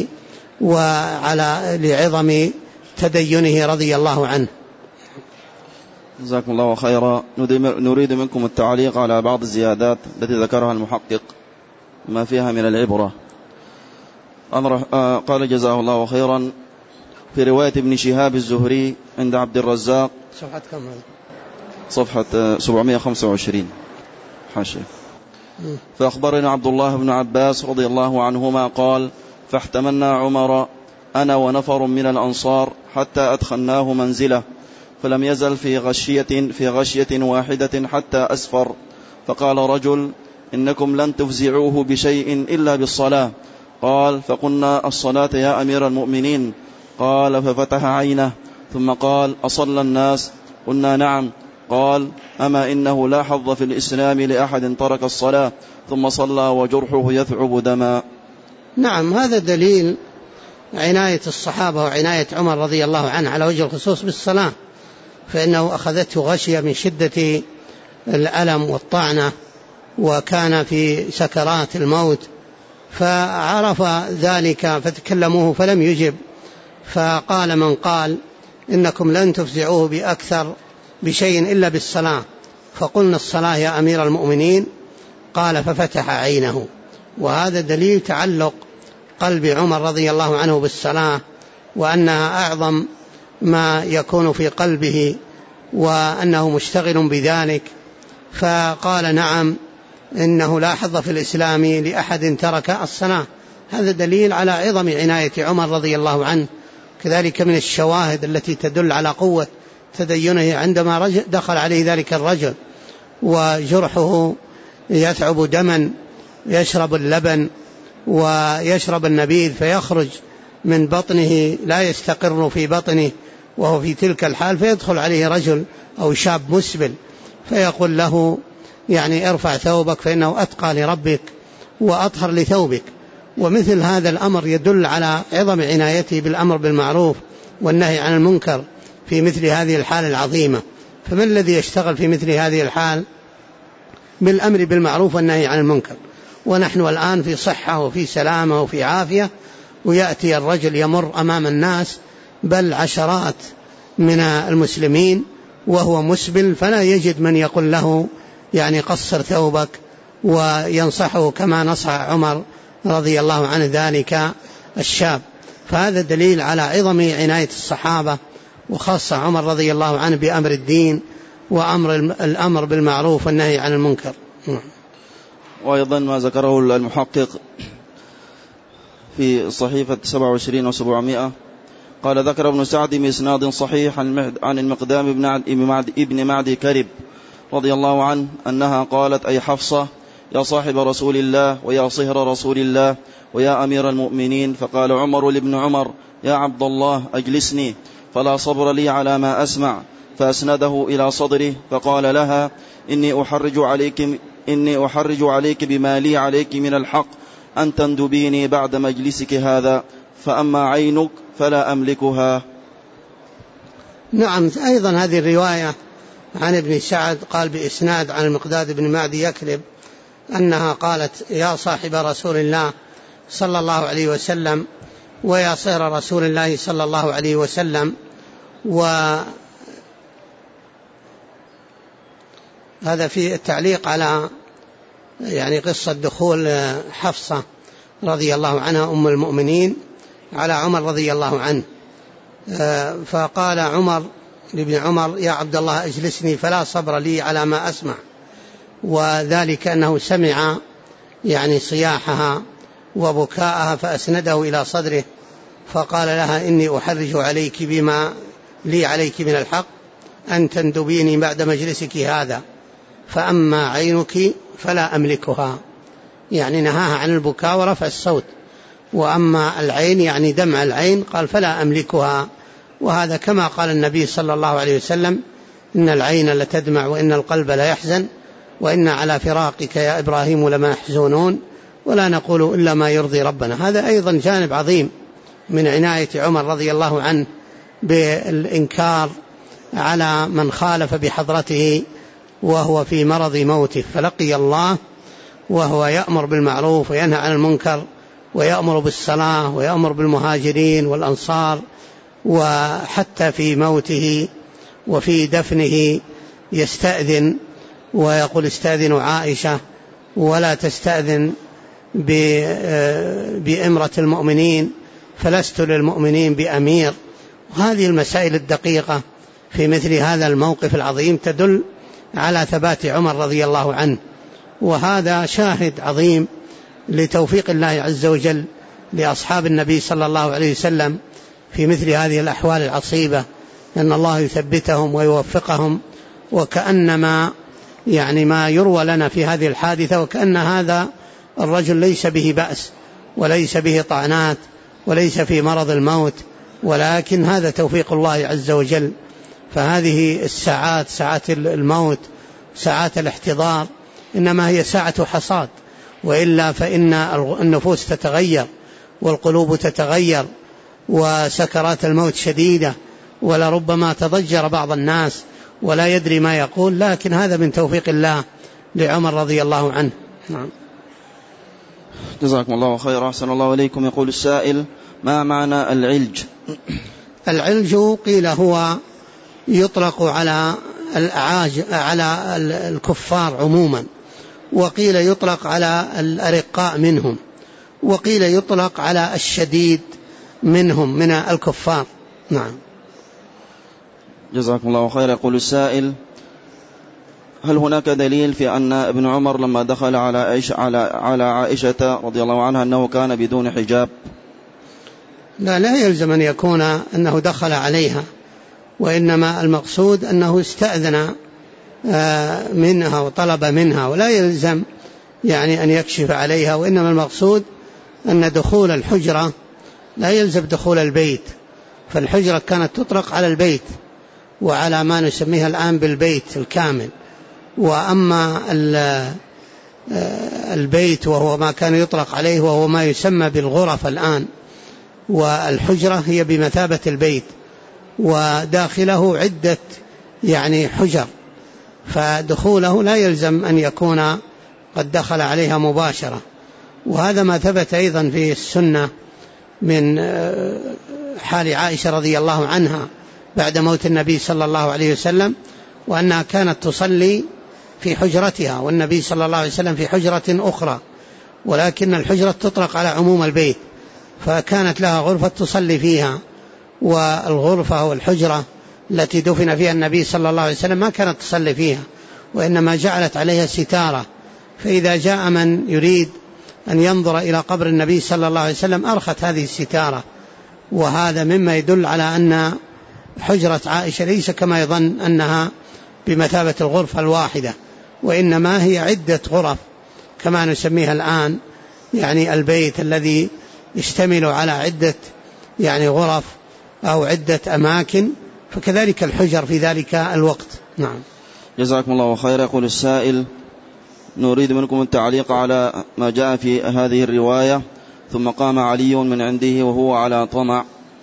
لعظم تدينه رضي الله عنه. جزاكم الله خيرا. نريد منكم التعليق على بعض الزيادات التي ذكرها المحقق ما فيها من العبرة. قال جزاه الله خيرا: في رواية ابن شهاب الزهري عند عبد الرزاق، صفحة كم هذا؟ صفحة 725 حاشية. فأخبرنا عبد الله بن عباس رضي الله عنهما قال: فاحتملنا عمر أنا ونفر من الأنصار حتى أدخلناه منزله، فلم يزل في غشية واحدة حتى أسفر. فقال رجل: إنكم لن تفزعوه بشيء إلا بالصلاة. قال: فقلنا: الصلاة يا أمير المؤمنين. قال: ففتح عينه ثم قال: أصلى الناس؟ قلنا: نعم. قال: أما إنه لا حظ في الإسلام لأحد ترك الصلاة ثم صلى وجرحه يثعب دما. نعم، هذا دليل عناية الصحابة وعناية عمر رضي الله عنه على وجه الخصوص بالصلاة، فإنه أخذته غشية من شدة الألم والطعنة، وكان في سكرات الموت، فعرف ذلك فتكلموه فلم يجب، فقال من قال: إنكم لن تفزعوه بأكثر بشيء إلا بالصلاة. فقلنا: الصلاة يا أمير المؤمنين. قال: ففتح عينه. وهذا دليل تعلق قلب عمر رضي الله عنه بالصلاة، وأنها أعظم ما يكون في قلبه، وأنه مشتغل بذلك. فقال: نعم، إنه لا حظ في الإسلام لأحد ترك الصلاة. هذا دليل على عظم عناية عمر رضي الله عنه. كذلك من الشواهد التي تدل على قوة تدينه عندما دخل عليه ذلك الرجل وجرحه يثعب دما، يشرب اللبن ويشرب النبيذ فيخرج من بطنه لا يستقر في بطنه وهو في تلك الحال، فيدخل عليه رجل أو شاب مسبل فيقول له: يعني ارفع ثوبك فإنه أتقى لربك وأطهر لثوبك. ومثل هذا الأمر يدل على عظم عنايته بالأمر بالمعروف والنهي عن المنكر في مثل هذه الحال العظيمة. فما الذي يشتغل في مثل هذه الحال بالأمر بالمعروف والنهي عن المنكر؟ ونحن الآن في صحة وفي سلامة وفي عافية، ويأتي الرجل يمر أمام الناس بل عشرات من المسلمين وهو مسبل، فلا يجد من يقول له: يعني قصر ثوبك، وينصحه كما نصح عمر رضي الله عنه ذلك الشاب. فهذا دليل على عظم عناية الصحابة، وخاصة عمر رضي الله عنه بأمر الدين الأمر بالمعروف والنهي عن المنكر. وأيضا ما ذكره المحقق في صحيفة 27 و700 قال: ذكر ابن سعد بإسناد صحيح عن المقدام ابن معدي كرب رضي الله عنه أنها قالت: أي حفصة، يا صاحب رسول الله ويا صهر رسول الله ويا أمير المؤمنين. فقال عمر لابن عمر: يا عبد الله، أجلسني، فلا صبر لي على ما أسمع. فأسنده إلى صدره فقال لها: إني أحرج عليك بما لي عليك من الحق أن تندبيني بعد مجلسك هذا، فأما عينك فلا أملكها. نعم، أيضا هذه الرواية عن ابن سعد قال بإسناد عن المقداد بن معدي يكرب أنها قالت: يا صاحب رسول الله صلى الله عليه وسلم ويا صهر رسول الله صلى الله عليه وسلم. وهذا في التعليق على يعني قصة دخول حفصة رضي الله عنها أم المؤمنين على عمر رضي الله عنه. فقال عمر لابن عمر: يا عبد الله، أجلسني، فلا صبر لي على ما أسمع. وذلك أنه سمع يعني صياحها وبكاءها، فأسنده إلى صدره فقال لها: إني أحرج عليك بما لي عليك من الحق أن تندبيني بعد مجلسك هذا، فأما عينك فلا أملكها. يعني نهاها عن البكاء ورفع الصوت. وأما العين يعني دمع العين قال: فلا أملكها. وهذا كما قال النبي صلى الله عليه وسلم: إن العين لتدمع وإن القلب لا يحزن، وإن على فراقك يا إبراهيم لما يحزنون، ولا نقول إلا ما يرضي ربنا. هذا أيضا جانب عظيم من عناية عمر رضي الله عنه بالإنكار على من خالف بحضرته وهو في مرض موته، فلقي الله وهو يأمر بالمعروف وينهى عن المنكر ويأمر بالصلاة ويأمر بالمهاجرين والأنصار، وحتى في موته وفي دفنه يستأذن ويقول: استأذنوا عائشة ولا تستأذن بإمرة المؤمنين، فلست للمؤمنين بأمير. وهذه المسائل الدقيقة في مثل هذا الموقف العظيم تدل على ثبات عمر رضي الله عنه. وهذا شاهد عظيم لتوفيق الله عز وجل لأصحاب النبي صلى الله عليه وسلم في مثل هذه الأحوال العصيبة أن الله يثبتهم ويوفقهم. وكأنما يعني ما يروى لنا في هذه الحادثة وكأن هذا الرجل ليس به بأس وليس به طعنات وليس في مرض الموت، ولكن هذا توفيق الله عز وجل. فهذه الساعات، ساعات الموت، ساعات الاحتضار، إنما هي ساعة حصاد، وإلا فإن النفوس تتغير والقلوب تتغير وسكرات الموت شديدة، ولربما تضجر بعض الناس ولا يدري ما يقول، لكن هذا من توفيق الله لعمر رضي الله عنه. نعم. جزاكم الله خيرا. أحسن الله إليكم. يقول السائل: ما معنى العلج؟ العلج قيل هو يطلق على على الكفار عموما، وقيل يطلق على الأرقاء منهم، وقيل يطلق على الشديد منهم من الكفار. نعم. جزاكم الله خيرا. يقول السائل: هل هناك دليل في أن ابن عمر لما دخل على عائشة رضي الله عنها أنه كان بدون حجاب؟ لا يلزم أن يكون أنه دخل عليها، وإنما المقصود أنه استأذن منها وطلب منها، ولا يلزم يعني أن يكشف عليها، وإنما المقصود أن دخول الحجرة لا يلزم دخول البيت، فالحجرة كانت تطلق على البيت وعلى ما نسميها الآن بالبيت الكامل. وأما البيت وهو ما كان يطلق عليه وهو ما يسمى بالغرف الآن، والحجرة هي بمثابة البيت وداخله عدة يعني حجر، فدخوله لا يلزم أن يكون قد دخل عليها مباشرة. وهذا ما ثبت أيضا في السنة من حال عائشة رضي الله عنها بعد موت النبي صلى الله عليه وسلم، وأنها كانت تصلي في حجرتها والنبي صلى الله عليه وسلم في حجرة أخرى، ولكن الحجرة تطلق على عموم البيت، فكانت لها غرفة تصلي فيها، والغرفة والحجرة التي دفن فيها النبي صلى الله عليه وسلم ما كانت تصلي فيها، وإنما جعلت عليها ستارة، فإذا جاء من يريد أن ينظر إلى قبر النبي صلى الله عليه وسلم أرخت هذه الستارة. وهذا مما يدل على أن حجرة عائشة ليس كما يظن أنها بمثابة الغرفة الواحدة، وإنما هي عدة غرف كما نسميها الآن، يعني البيت الذي يشتمل على عدة يعني غرف أو عدة أماكن، فكذلك الحجر في ذلك الوقت. نعم. جزاكم الله خيرا. يقول السائل: نريد منكم التعليق على ما جاء في هذه الرواية: ثم قام علي من عنده وهو على طمع.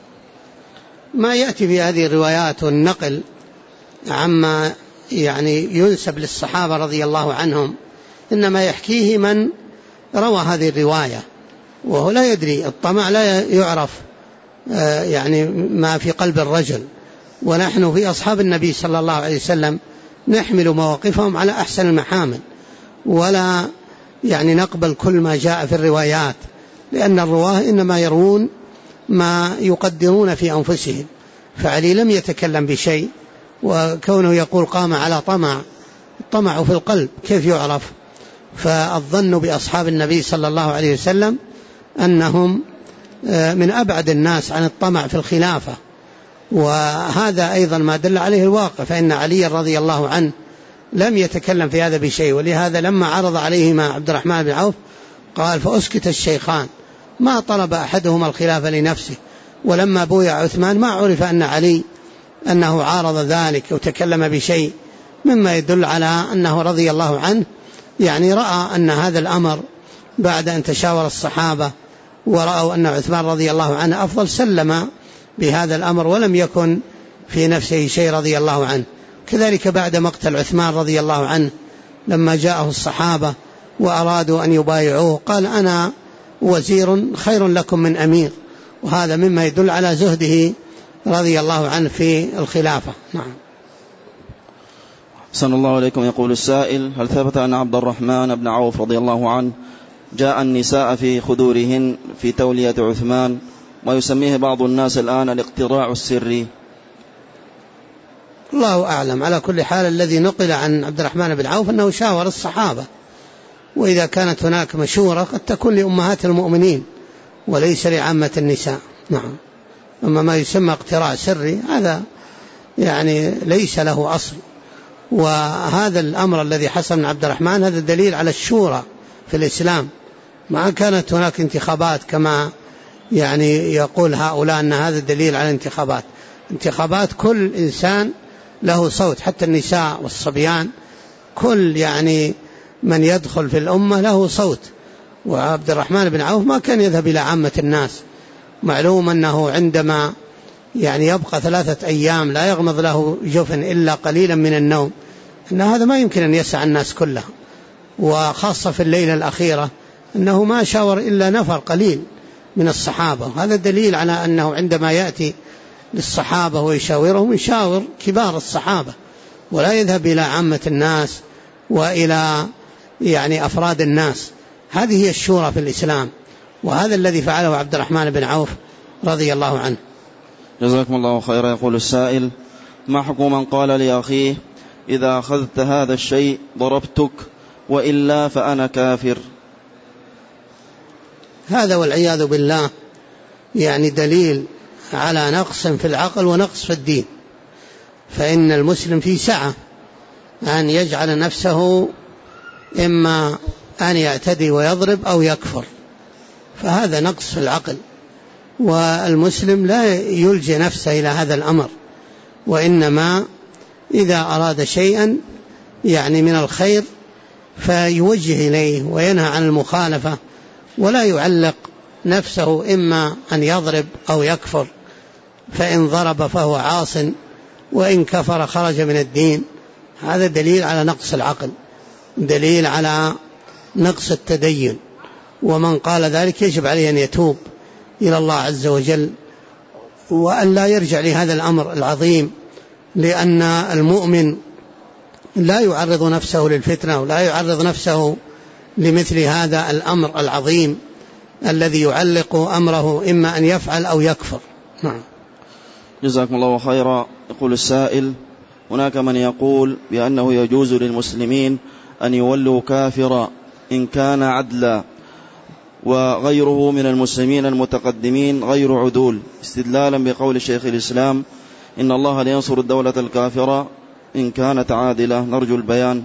ما يأتي في هذه الروايات والنقل عما يعني ينسب للصحابة رضي الله عنهم إنما يحكيه من روى هذه الرواية، وهو لا يدري، الطمع لا يعرف يعني ما في قلب الرجل، ونحن في أصحاب النبي صلى الله عليه وسلم نحمل مواقفهم على أحسن المحامل، ولا يعني نقبل كل ما جاء في الروايات، لأن الرواه إنما يروون ما يقدرون في أنفسهم. فعلي لم يتكلم بشيء، وكونه يقول قام على طمع، الطمع في القلب كيف يعرف؟ فالظن بأصحاب النبي صلى الله عليه وسلم أنهم من أبعد الناس عن الطمع في الخلافة، وهذا أيضا ما دل عليه الواقع، فإن علي رضي الله عنه لم يتكلم في هذا بشيء، ولهذا لما عرض عليهما عبد الرحمن بن عوف قال: فأسكت الشيخان، ما طلب أحدهما الخلافة لنفسه. ولما بويع عثمان ما عرف أن علي أنه عارض ذلك وتكلم بشيء، مما يدل على أنه رضي الله عنه يعني رأى أن هذا الأمر بعد أن تشاور الصحابة ورأوا أن عثمان رضي الله عنه أفضل، سلم بهذا الأمر ولم يكن في نفسه شيء رضي الله عنه. كذلك بعد مقتل عثمان رضي الله عنه لما جاءه الصحابة وأرادوا أن يبايعوه قال: أنا وزير خير لكم من أمير، وهذا مما يدل على زهده رضي الله عنه في الخلافة. نعم. صلى الله عليكم. يقول السائل: هل ثبت أن عبد الرحمن بن عوف رضي الله عنه جاء النساء في خدورهن في تولية عثمان، ما يسميه بعض الناس الآن الاقتراع السري؟ الله أعلم. على كل حال الذي نقل عن عبد الرحمن بن عوف أنه شاور الصحابة، وإذا كانت هناك مشورة قد تكون لأمهات المؤمنين وليس لعامة النساء. نعم. أما ما يسمى اقتراع سري هذا يعني ليس له أصل. وهذا الأمر الذي حصل من عبد الرحمن هذا دليل على الشورى في الإسلام. ما كانت هناك انتخابات كما يعني يقول هؤلاء أن هذا دليل على انتخابات كل إنسان له صوت، حتى النساء والصبيان، كل يعني من يدخل في الأمة له صوت. وعبد الرحمن بن عوف ما كان يذهب إلى عامة الناس. معلوم أنه عندما يعني يبقى 3 أيام لا يغمض له جفن إلا قليلا من النوم، أن هذا ما يمكن أن يسع الناس كلها، وخاصة في الليلة الأخيرة أنه ما شاور إلا نفر قليل من الصحابة. هذا دليل على أنه عندما يأتي للصحابة ويشاورهم يشاور كبار الصحابة، ولا يذهب إلى عامة الناس وإلى يعني أفراد الناس. هذه هي الشورى في الإسلام، وهذا الذي فعله عبد الرحمن بن عوف رضي الله عنه. جزاكم الله خيرا. يقول السائل: ما حكم من قال لأخيه إذا أخذت هذا الشيء ضربتك وإلا فأنا كافر؟ هذا والعياذ بالله يعني دليل على نقص في العقل ونقص في الدين. فإن المسلم في سعة أن يجعل نفسه إما أن يعتدي ويضرب أو يكفر، فهذا نقص في العقل. والمسلم لا يلجي نفسه إلى هذا الأمر، وإنما إذا أراد شيئا يعني من الخير فيوجه إليه وينهى عن المخالفة، ولا يعلق نفسه إما أن يضرب أو يكفر، فإن ضرب فهو عاص وإن كفر خرج من الدين. هذا دليل على نقص العقل، دليل على نقص التدين. ومن قال ذلك يجب عليه أن يتوب إلى الله عز وجل وأن لا يرجع لهذا الأمر العظيم، لأن المؤمن لا يعرض نفسه للفتنة ولا يعرض نفسه لمثل هذا الأمر العظيم الذي يعلق أمره إما أن يفعل أو يكفر. نعم. جزاكم الله خيرا. يقول السائل: هناك من يقول بأنه يجوز للمسلمين أن يولوا كافرا إن كان عدلا، وغيره من المسلمين المتقدمين غير عدول، استدلالا بقول شيخ الإسلام: إن الله لينصر الدولة الكافرة إن كانت عادلة. نرجو البيان.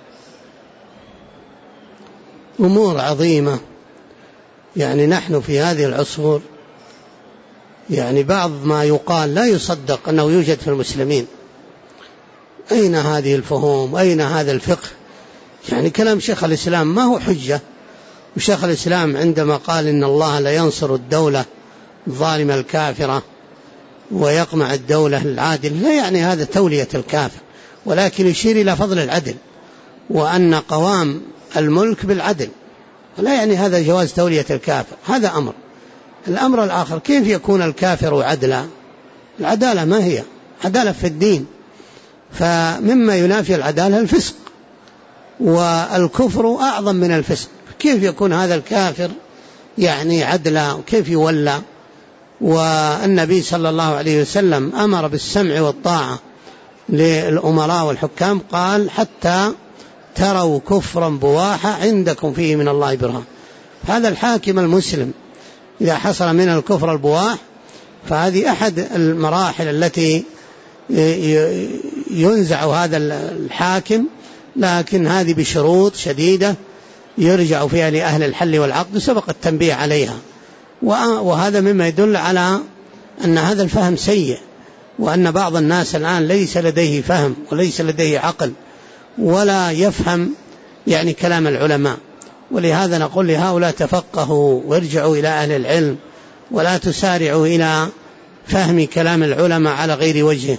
أمور عظيمة. يعني نحن في هذه العصور يعني بعض ما يقال لا يصدق أنه يوجد في المسلمين. أين هذه الفهوم؟ أين هذا الفقه؟ يعني كلام شيخ الإسلام ما هو حجة. وشيخ الإسلام عندما قال إن الله لا ينصر الدولة الظالمة الكافرة ويقمع الدولة العادل، لا يعني هذا تولية الكافر، ولكن يشير إلى فضل العدل وأن قوام الملك بالعدل، ولا يعني هذا جواز تولية الكافر. هذا أمر. الأمر الآخر: كيف يكون الكافر عدلا؟ العدالة ما هي؟ عدالة في الدين. فمما ينافي العدالة الفسق، والكفر أعظم من الفسق. كيف يكون هذا الكافر يعني عدلا؟ وكيف يولى؟ والنبي صلى الله عليه وسلم أمر بالسمع والطاعة للأمراء والحكام، قال: حتى تروا كفرا بواحا عندكم فيه من الله برهان. هذا الحاكم المسلم إذا حصل من الكفر البواح فهذه أحد المراحل التي ينزع هذا الحاكم، لكن هذه بشروط شديدة يرجع فيها لأهل الحل والعقد، سبق التنبيه عليها. وهذا مما يدل على أن هذا الفهم سيء، وأن بعض الناس الآن ليس لديه فهم وليس لديه عقل ولا يفهم يعني كلام العلماء. ولهذا نقول لهؤلاء: تفقهوا وارجعوا إلى أهل العلم، ولا تسارعوا إلى فهم كلام العلماء على غير وجهه.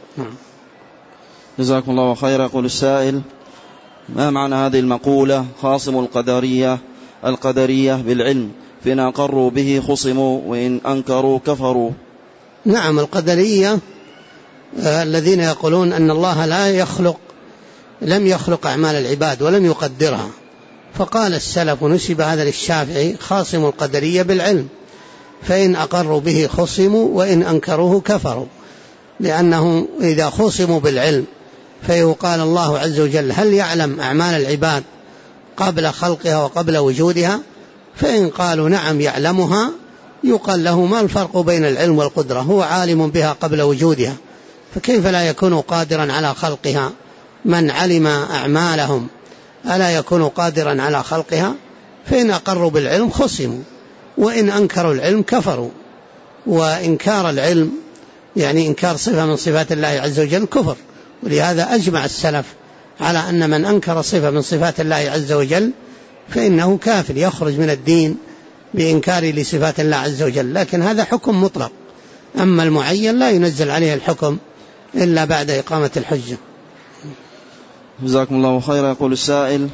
جزاكم الله خيرا. يقول السائل: ما معنى هذه المقولة: خاصم القدرية بالعلم، فإن أقروا به خصموا وإن أنكروا كفروا؟ نعم، القدرية الذين يقولون أن الله لم يخلق أعمال العباد ولم يقدرها. فقال السلف ونسب هذا للشافعي: خاصم القدرية بالعلم، فإن أقروا به خصموا وإن أنكروه كفروا. لأنه إذا خصموا بالعلم فيقال الله عز وجل: هل يعلم أعمال العباد قبل خلقها وقبل وجودها؟ فإن قالوا نعم يعلمها، يقال له: ما الفرق بين العلم والقدرة؟ هو عالم بها قبل وجودها، فكيف لا يكون قادرا على خلقها؟ من علم أعمالهم ألا يكون قادرا على خلقها؟ فإن أقروا بالعلم خصموا، وإن أنكروا العلم كفروا. وإنكار العلم يعني إنكار صفة من صفات الله عز وجل كفر. ولهذا أجمع السلف على أن من أنكر صفة من صفات الله عز وجل فإنه كافر، يخرج من الدين بإنكار لصفات الله عز وجل. لكن هذا حكم مطلق، أما المعين لا ينزل عليه الحكم إلا بعد إقامة الحجة. جزاكم الله خيرا. يقول السائل: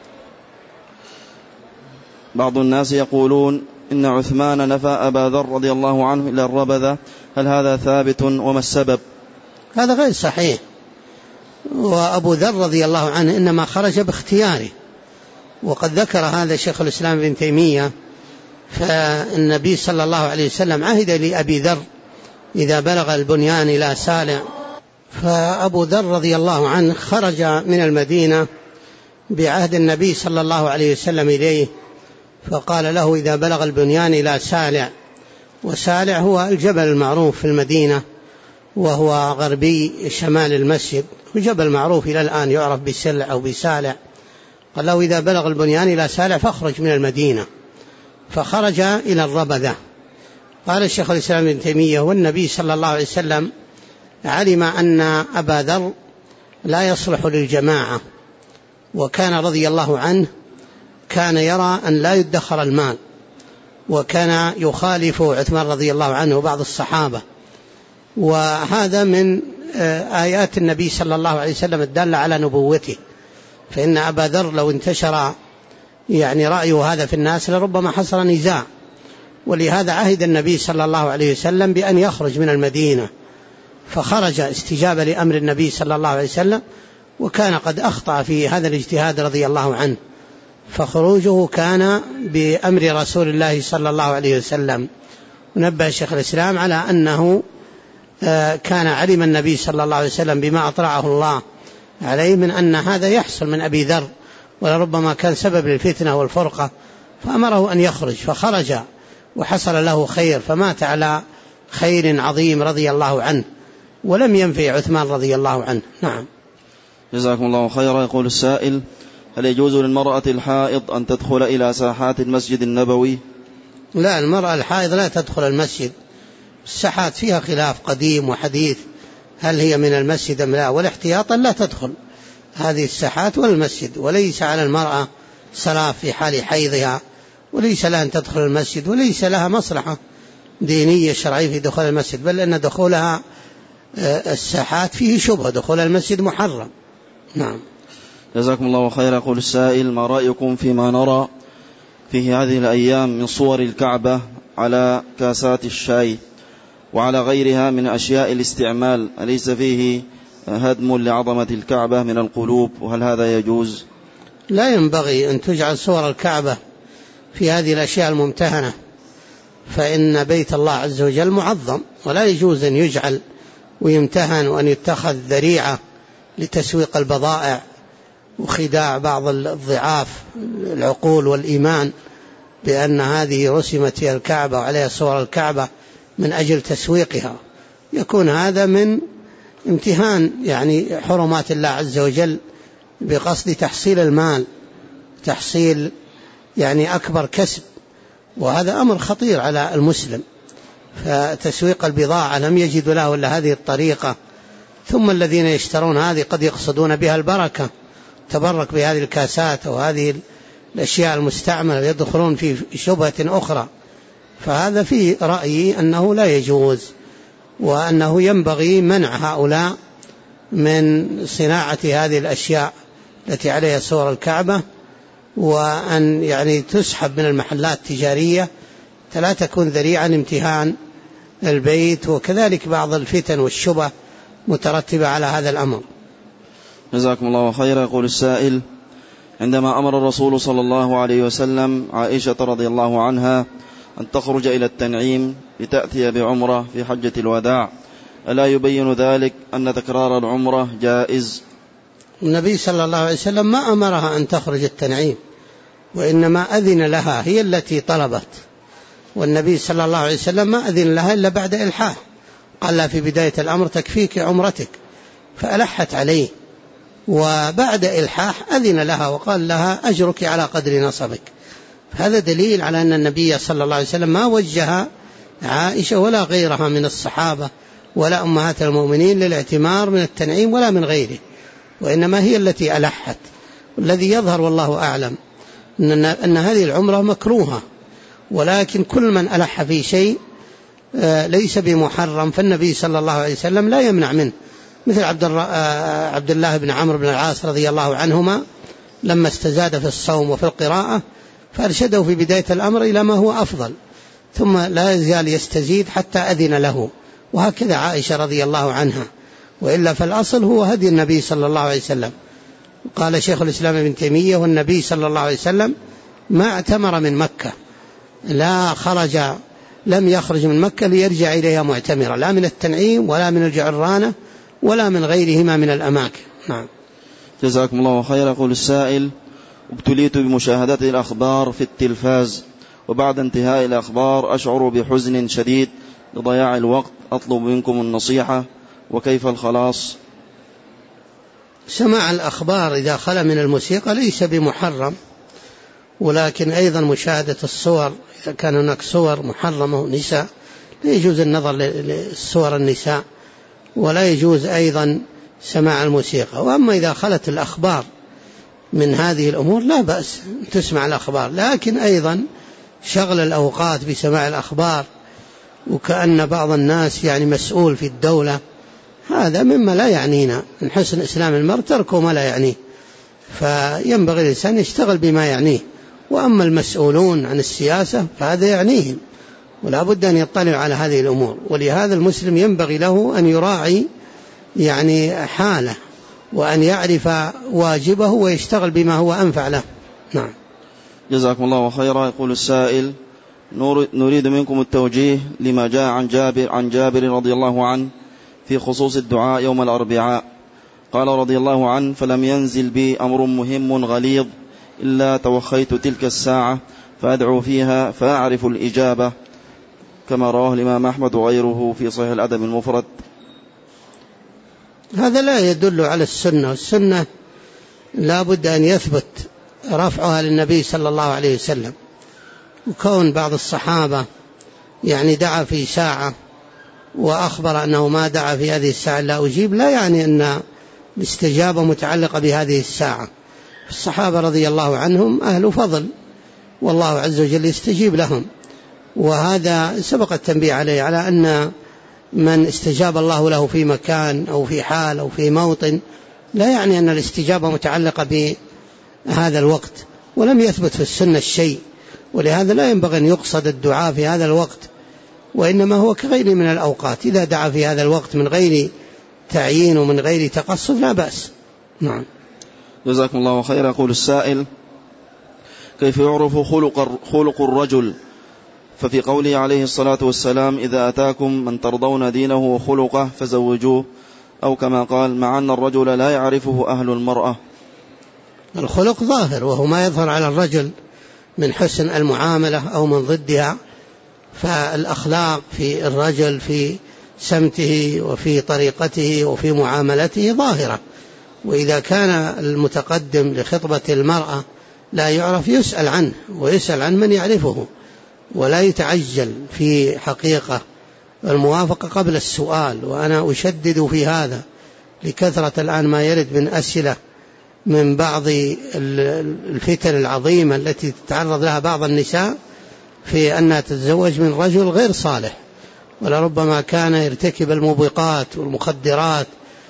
بعض الناس يقولون إن عثمان نفى أبا ذر رضي الله عنه إلى الربذة، هل هذا ثابت وما السبب؟ هذا غير صحيح. وأبو ذر رضي الله عنه إنما خرج باختياره، وقد ذكر هذا شيخ الإسلام ابن تيمية. فالنبي صلى الله عليه وسلم عهد لأبي ذر إذا بلغ البنيان إلى سالع، فأبو ذر رضي الله عنه خرج من المدينة بعهد النبي صلى الله عليه وسلم إليه، فقال له: إذا بلغ البنيان إلى سالع. وسالع هو الجبل المعروف في المدينة، وهو غربي شمال المسجد، وجبل معروف إلى الآن يعرف بسلع أو بسالع. قال له: إذا بلغ البنيان إلى سالع فاخرج من المدينة. فخرج إلى الربذة. قال الشيخ الإسلام ابن تيمية: والنبي صلى الله عليه وسلم علم أن أبا ذر لا يصلح للجماعة، وكان رضي الله عنه كان يرى أن لا يدخر المال، وكان يخالف عثمان رضي الله عنه وبعض الصحابة. وهذا من آيات النبي صلى الله عليه وسلم الدالة على نبوته، فإن أبا ذر لو انتشر يعني رأيه هذا في الناس لربما حصل نزاع. ولهذا عهد النبي صلى الله عليه وسلم بأن يخرج من المدينة، فخرج استجابة لأمر النبي صلى الله عليه وسلم، وكان قد أخطأ في هذا الاجتهاد رضي الله عنه، فخروجه كان بأمر رسول الله صلى الله عليه وسلم. ونبه شيخ الإسلام على أنه كان علم النبي صلى الله عليه وسلم بما أطلعه الله عليه من أن هذا يحصل من أبي ذر، ولربما كان سبب للفتنة والفرقة، فأمره أن يخرج، فخرج وحصل له خير، فمات على خير عظيم رضي الله عنه، ولم ينفي عثمان رضي الله عنه. نعم. جزاكم الله خيرا. يقول السائل: هل يجوز للمرأة الحائض أن تدخل إلى ساحات المسجد النبوي؟ لا، المرأة الحائض لا تدخل المسجد. الساحات فيها خلاف قديم وحديث، هل هي من المسجد أم لا، والاحتياطا لا تدخل هذه الساحات والمسجد. وليس على المرأة صلاة في حال حيضها، وليس لها أن تدخل المسجد، وليس لها مصلحة دينية شرعية في دخول المسجد، بل أن دخولها الساحات فيه شبهة، دخول المسجد محرم. نعم. جزاكم الله خيرا. يقول السائل: ما رأيكم فيما نرى فيه هذه الأيام من صور الكعبة على كاسات الشاي وعلى غيرها من أشياء الاستعمال، أليس فيه هدم لعظمة الكعبة من القلوب، وهل هذا يجوز؟ لا ينبغي أن تجعل صور الكعبة في هذه الأشياء الممتهنة، فإن بيت الله عز وجل معظم، ولا يجوز أن يجعل ويمتهن وأن يتخذ ذريعة لتسويق البضائع وخداع بعض الضعاف العقول والإيمان بأن هذه رسمت هي الكعبة وعليها صور الكعبة من أجل تسويقها. يكون هذا من امتهان يعني حرمات الله عز وجل بقصد تحصيل المال، تحصيل يعني أكبر كسب، وهذا أمر خطير على المسلم. فتسويق البضاعة لم يجد له إلا هذه الطريقة. ثم الذين يشترون هذه قد يقصدون بها البركة، تبرك بهذه الكاسات أو هذه الأشياء المستعملة، يدخلون في شبهة أخرى. فهذا في رأيي أنه لا يجوز، وأنه ينبغي منع هؤلاء من صناعة هذه الأشياء التي عليها صور الكعبة، وأن يعني تسحب من المحلات التجارية، لا تكون ذريعة امتهان البيت، وكذلك بعض الفتن والشبه مترتبة على هذا الأمر. جزاكم الله خيرا. يقول السائل: عندما أمر الرسول صلى الله عليه وسلم عائشة رضي الله عنها أن تخرج إلى التنعيم لتأتي بعمرة في حجة الوداع، ألا يبين ذلك أن تكرار العمرة جائز؟ النبي صلى الله عليه وسلم ما أمرها أن تخرج التنعيم، وإنما أذن لها، هي التي طلبت، والنبي صلى الله عليه وسلم ما أذن لها إلا بعد إلحاح. قال لها في بداية الأمر تكفيك عمرتك، فألحت عليه، وبعد إلحاح أذن لها وقال لها أجرك على قدر نصبك. هذا دليل على أن النبي صلى الله عليه وسلم ما وجه عائشة ولا غيرها من الصحابة ولا أمهات المؤمنين للاعتمار من التنعيم ولا من غيره، وإنما هي التي ألحت. والذي يظهر والله أعلم أن هذه العمرة مكروهة، ولكن كل من ألح في شيء ليس بمحرم فالنبي صلى الله عليه وسلم لا يمنع منه، مثل عبد الله بن عمرو بن العاص رضي الله عنهما لما استزاد في الصوم وفي القراءة فأرشده في بداية الأمر إلى ما هو أفضل، ثم لا يزال يستزيد حتى أذن له، وهكذا عائشة رضي الله عنها. وإلا فالأصل هو هدي النبي صلى الله عليه وسلم. قال شيخ الإسلام ابن تيمية: والنبي صلى الله عليه وسلم ما اعتمر من مكة، لم يخرج من مكة ليرجع إليها معتمرا، لا من التنعيم ولا من الجعرانة ولا من غيرهما من الأماكن. نعم. جزاكم الله خير. يقول السائل: ابتليت بمشاهدة الأخبار في التلفاز، وبعد انتهاء الأخبار أشعر بحزن شديد لضياع الوقت، أطلب منكم النصيحة، وكيف الخلاص؟ سماع الأخبار إذا خلا من الموسيقى ليس بمحرم، ولكن أيضا مشاهدة الصور إذا كان هناك صور محرمة نساء لا يجوز النظر للصور النساء، ولا يجوز أيضا سماع الموسيقى. وأما إذا خلت الأخبار من هذه الأمور لا بأس تسمع الأخبار، لكن أيضا شغل الأوقات بسماع الأخبار وكأن بعض الناس مسؤول في الدولة، هذا مما لا يعنينا. من حسن إسلام المرء تركه ما لا يعنيه، فينبغي الإنسان يشتغل بما يعنيه. وأما المسؤولون عن السياسة فهذا يعنيهم، ولا بد أن يطلع على هذه الأمور. ولهذا المسلم ينبغي له أن يراعي حاله، وأن يعرف واجبه ويشتغل بما هو أنفع له. نعم. جزاكم الله خيرا. يقول السائل: نريد منكم التوجيه لما جاء عن جابر رضي الله عنه في خصوص الدعاء يوم الأربعاء. قال رضي الله عنه: فلم ينزل بي أمر مهم غليظ إلا توخيت تلك الساعة فأدعو فيها فأعرف الإجابة، كما رواه الإمام أحمد وغيره في صحيح الأدب المفرد. هذا لا يدل على السنة، والسنة لا بد أن يثبت رفعها للنبي صلى الله عليه وسلم. وكون بعض الصحابة دعا في ساعة وأخبر أنه ما دعا في هذه الساعة لا أجيب، لا يعني أن الاستجابة متعلقة بهذه الساعة. الصحابة رضي الله عنهم أهل فضل، والله عز وجل يستجيب لهم، وهذا سبق التنبيه عليه على أن من استجاب الله له في مكان أو في حال أو في موطن لا يعني أن الاستجابة متعلقة بهذا الوقت، ولم يثبت في السنة الشيء. ولهذا لا ينبغي أن يقصد الدعاء في هذا الوقت، وإنما هو كغير من الأوقات، إذا دعا في هذا الوقت من غير تعيين ومن غير تقصد لا بأس. نعم. جزاكم الله خيرا. يقول السائل: كيف يعرف خلق الرجل؟ ففي قوله عليه الصلاة والسلام: إذا أتاكم من ترضون دينه وخلقه فزوجوه، أو كما قال: مع أن الرجل لا يعرفه أهل المرأة. الخلق ظاهر، وهو ما يظهر على الرجل من حسن المعاملة أو من ضدها. فالأخلاق في الرجل في سمته وفي طريقته وفي معاملته ظاهرة، وإذا كان المتقدم لخطبة المرأة لا يعرف يسأل عنه، ويسأل عن من يعرفه، ولا يتعجل في حقيقة الموافقة قبل السؤال. وأنا أشدد في هذا لكثرة الآن ما يرد من أسئلة من بعض الفتن العظيمة التي تتعرض لها بعض النساء في أنها تتزوج من رجل غير صالح، ولربما كان يرتكب الموبقات والمخدرات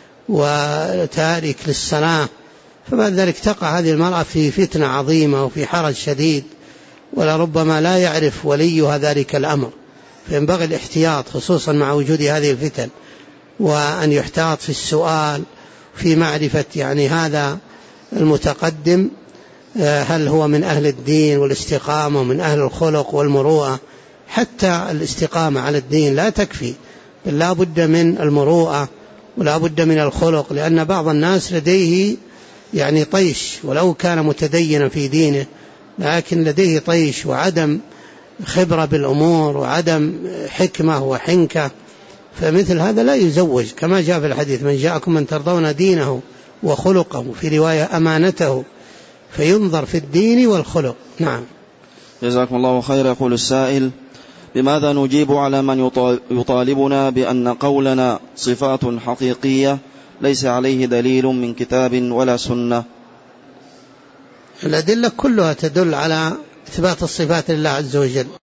وتارك للصلاة، فبعد ذلك تقع هذه المرأة في فتنة عظيمة وفي حرج شديد، ولربما لا يعرف وليها ذلك الأمر. فينبغي الاحتياط خصوصا مع وجود هذه الفتن، وأن يحتاط في السؤال في معرفة هذا المتقدم هل هو من أهل الدين والاستقامة ومن أهل الخلق والمروءة. حتى الاستقامة على الدين لا تكفي، بل لا بد من المروءة ولا بد من الخلق، لأن بعض الناس لديه طيش ولو كان متدينا في دينه، لكن لديه طيش وعدم خبرة بالأمور وعدم حكمة وحنكة، فمثل هذا لا يزوج، كما جاء في الحديث: من جاءكم من ترضون دينه وخلقه، في رواية أمانته، فينظر في الدين والخلق. نعم. جزاكم الله خير. يقول السائل: بماذا نجيب على من يطالبنا بأن قولنا صفات حقيقية ليس عليه دليل من كتاب ولا سنة؟ الأدلة كلها تدل على إثبات الصفات لله عز وجل.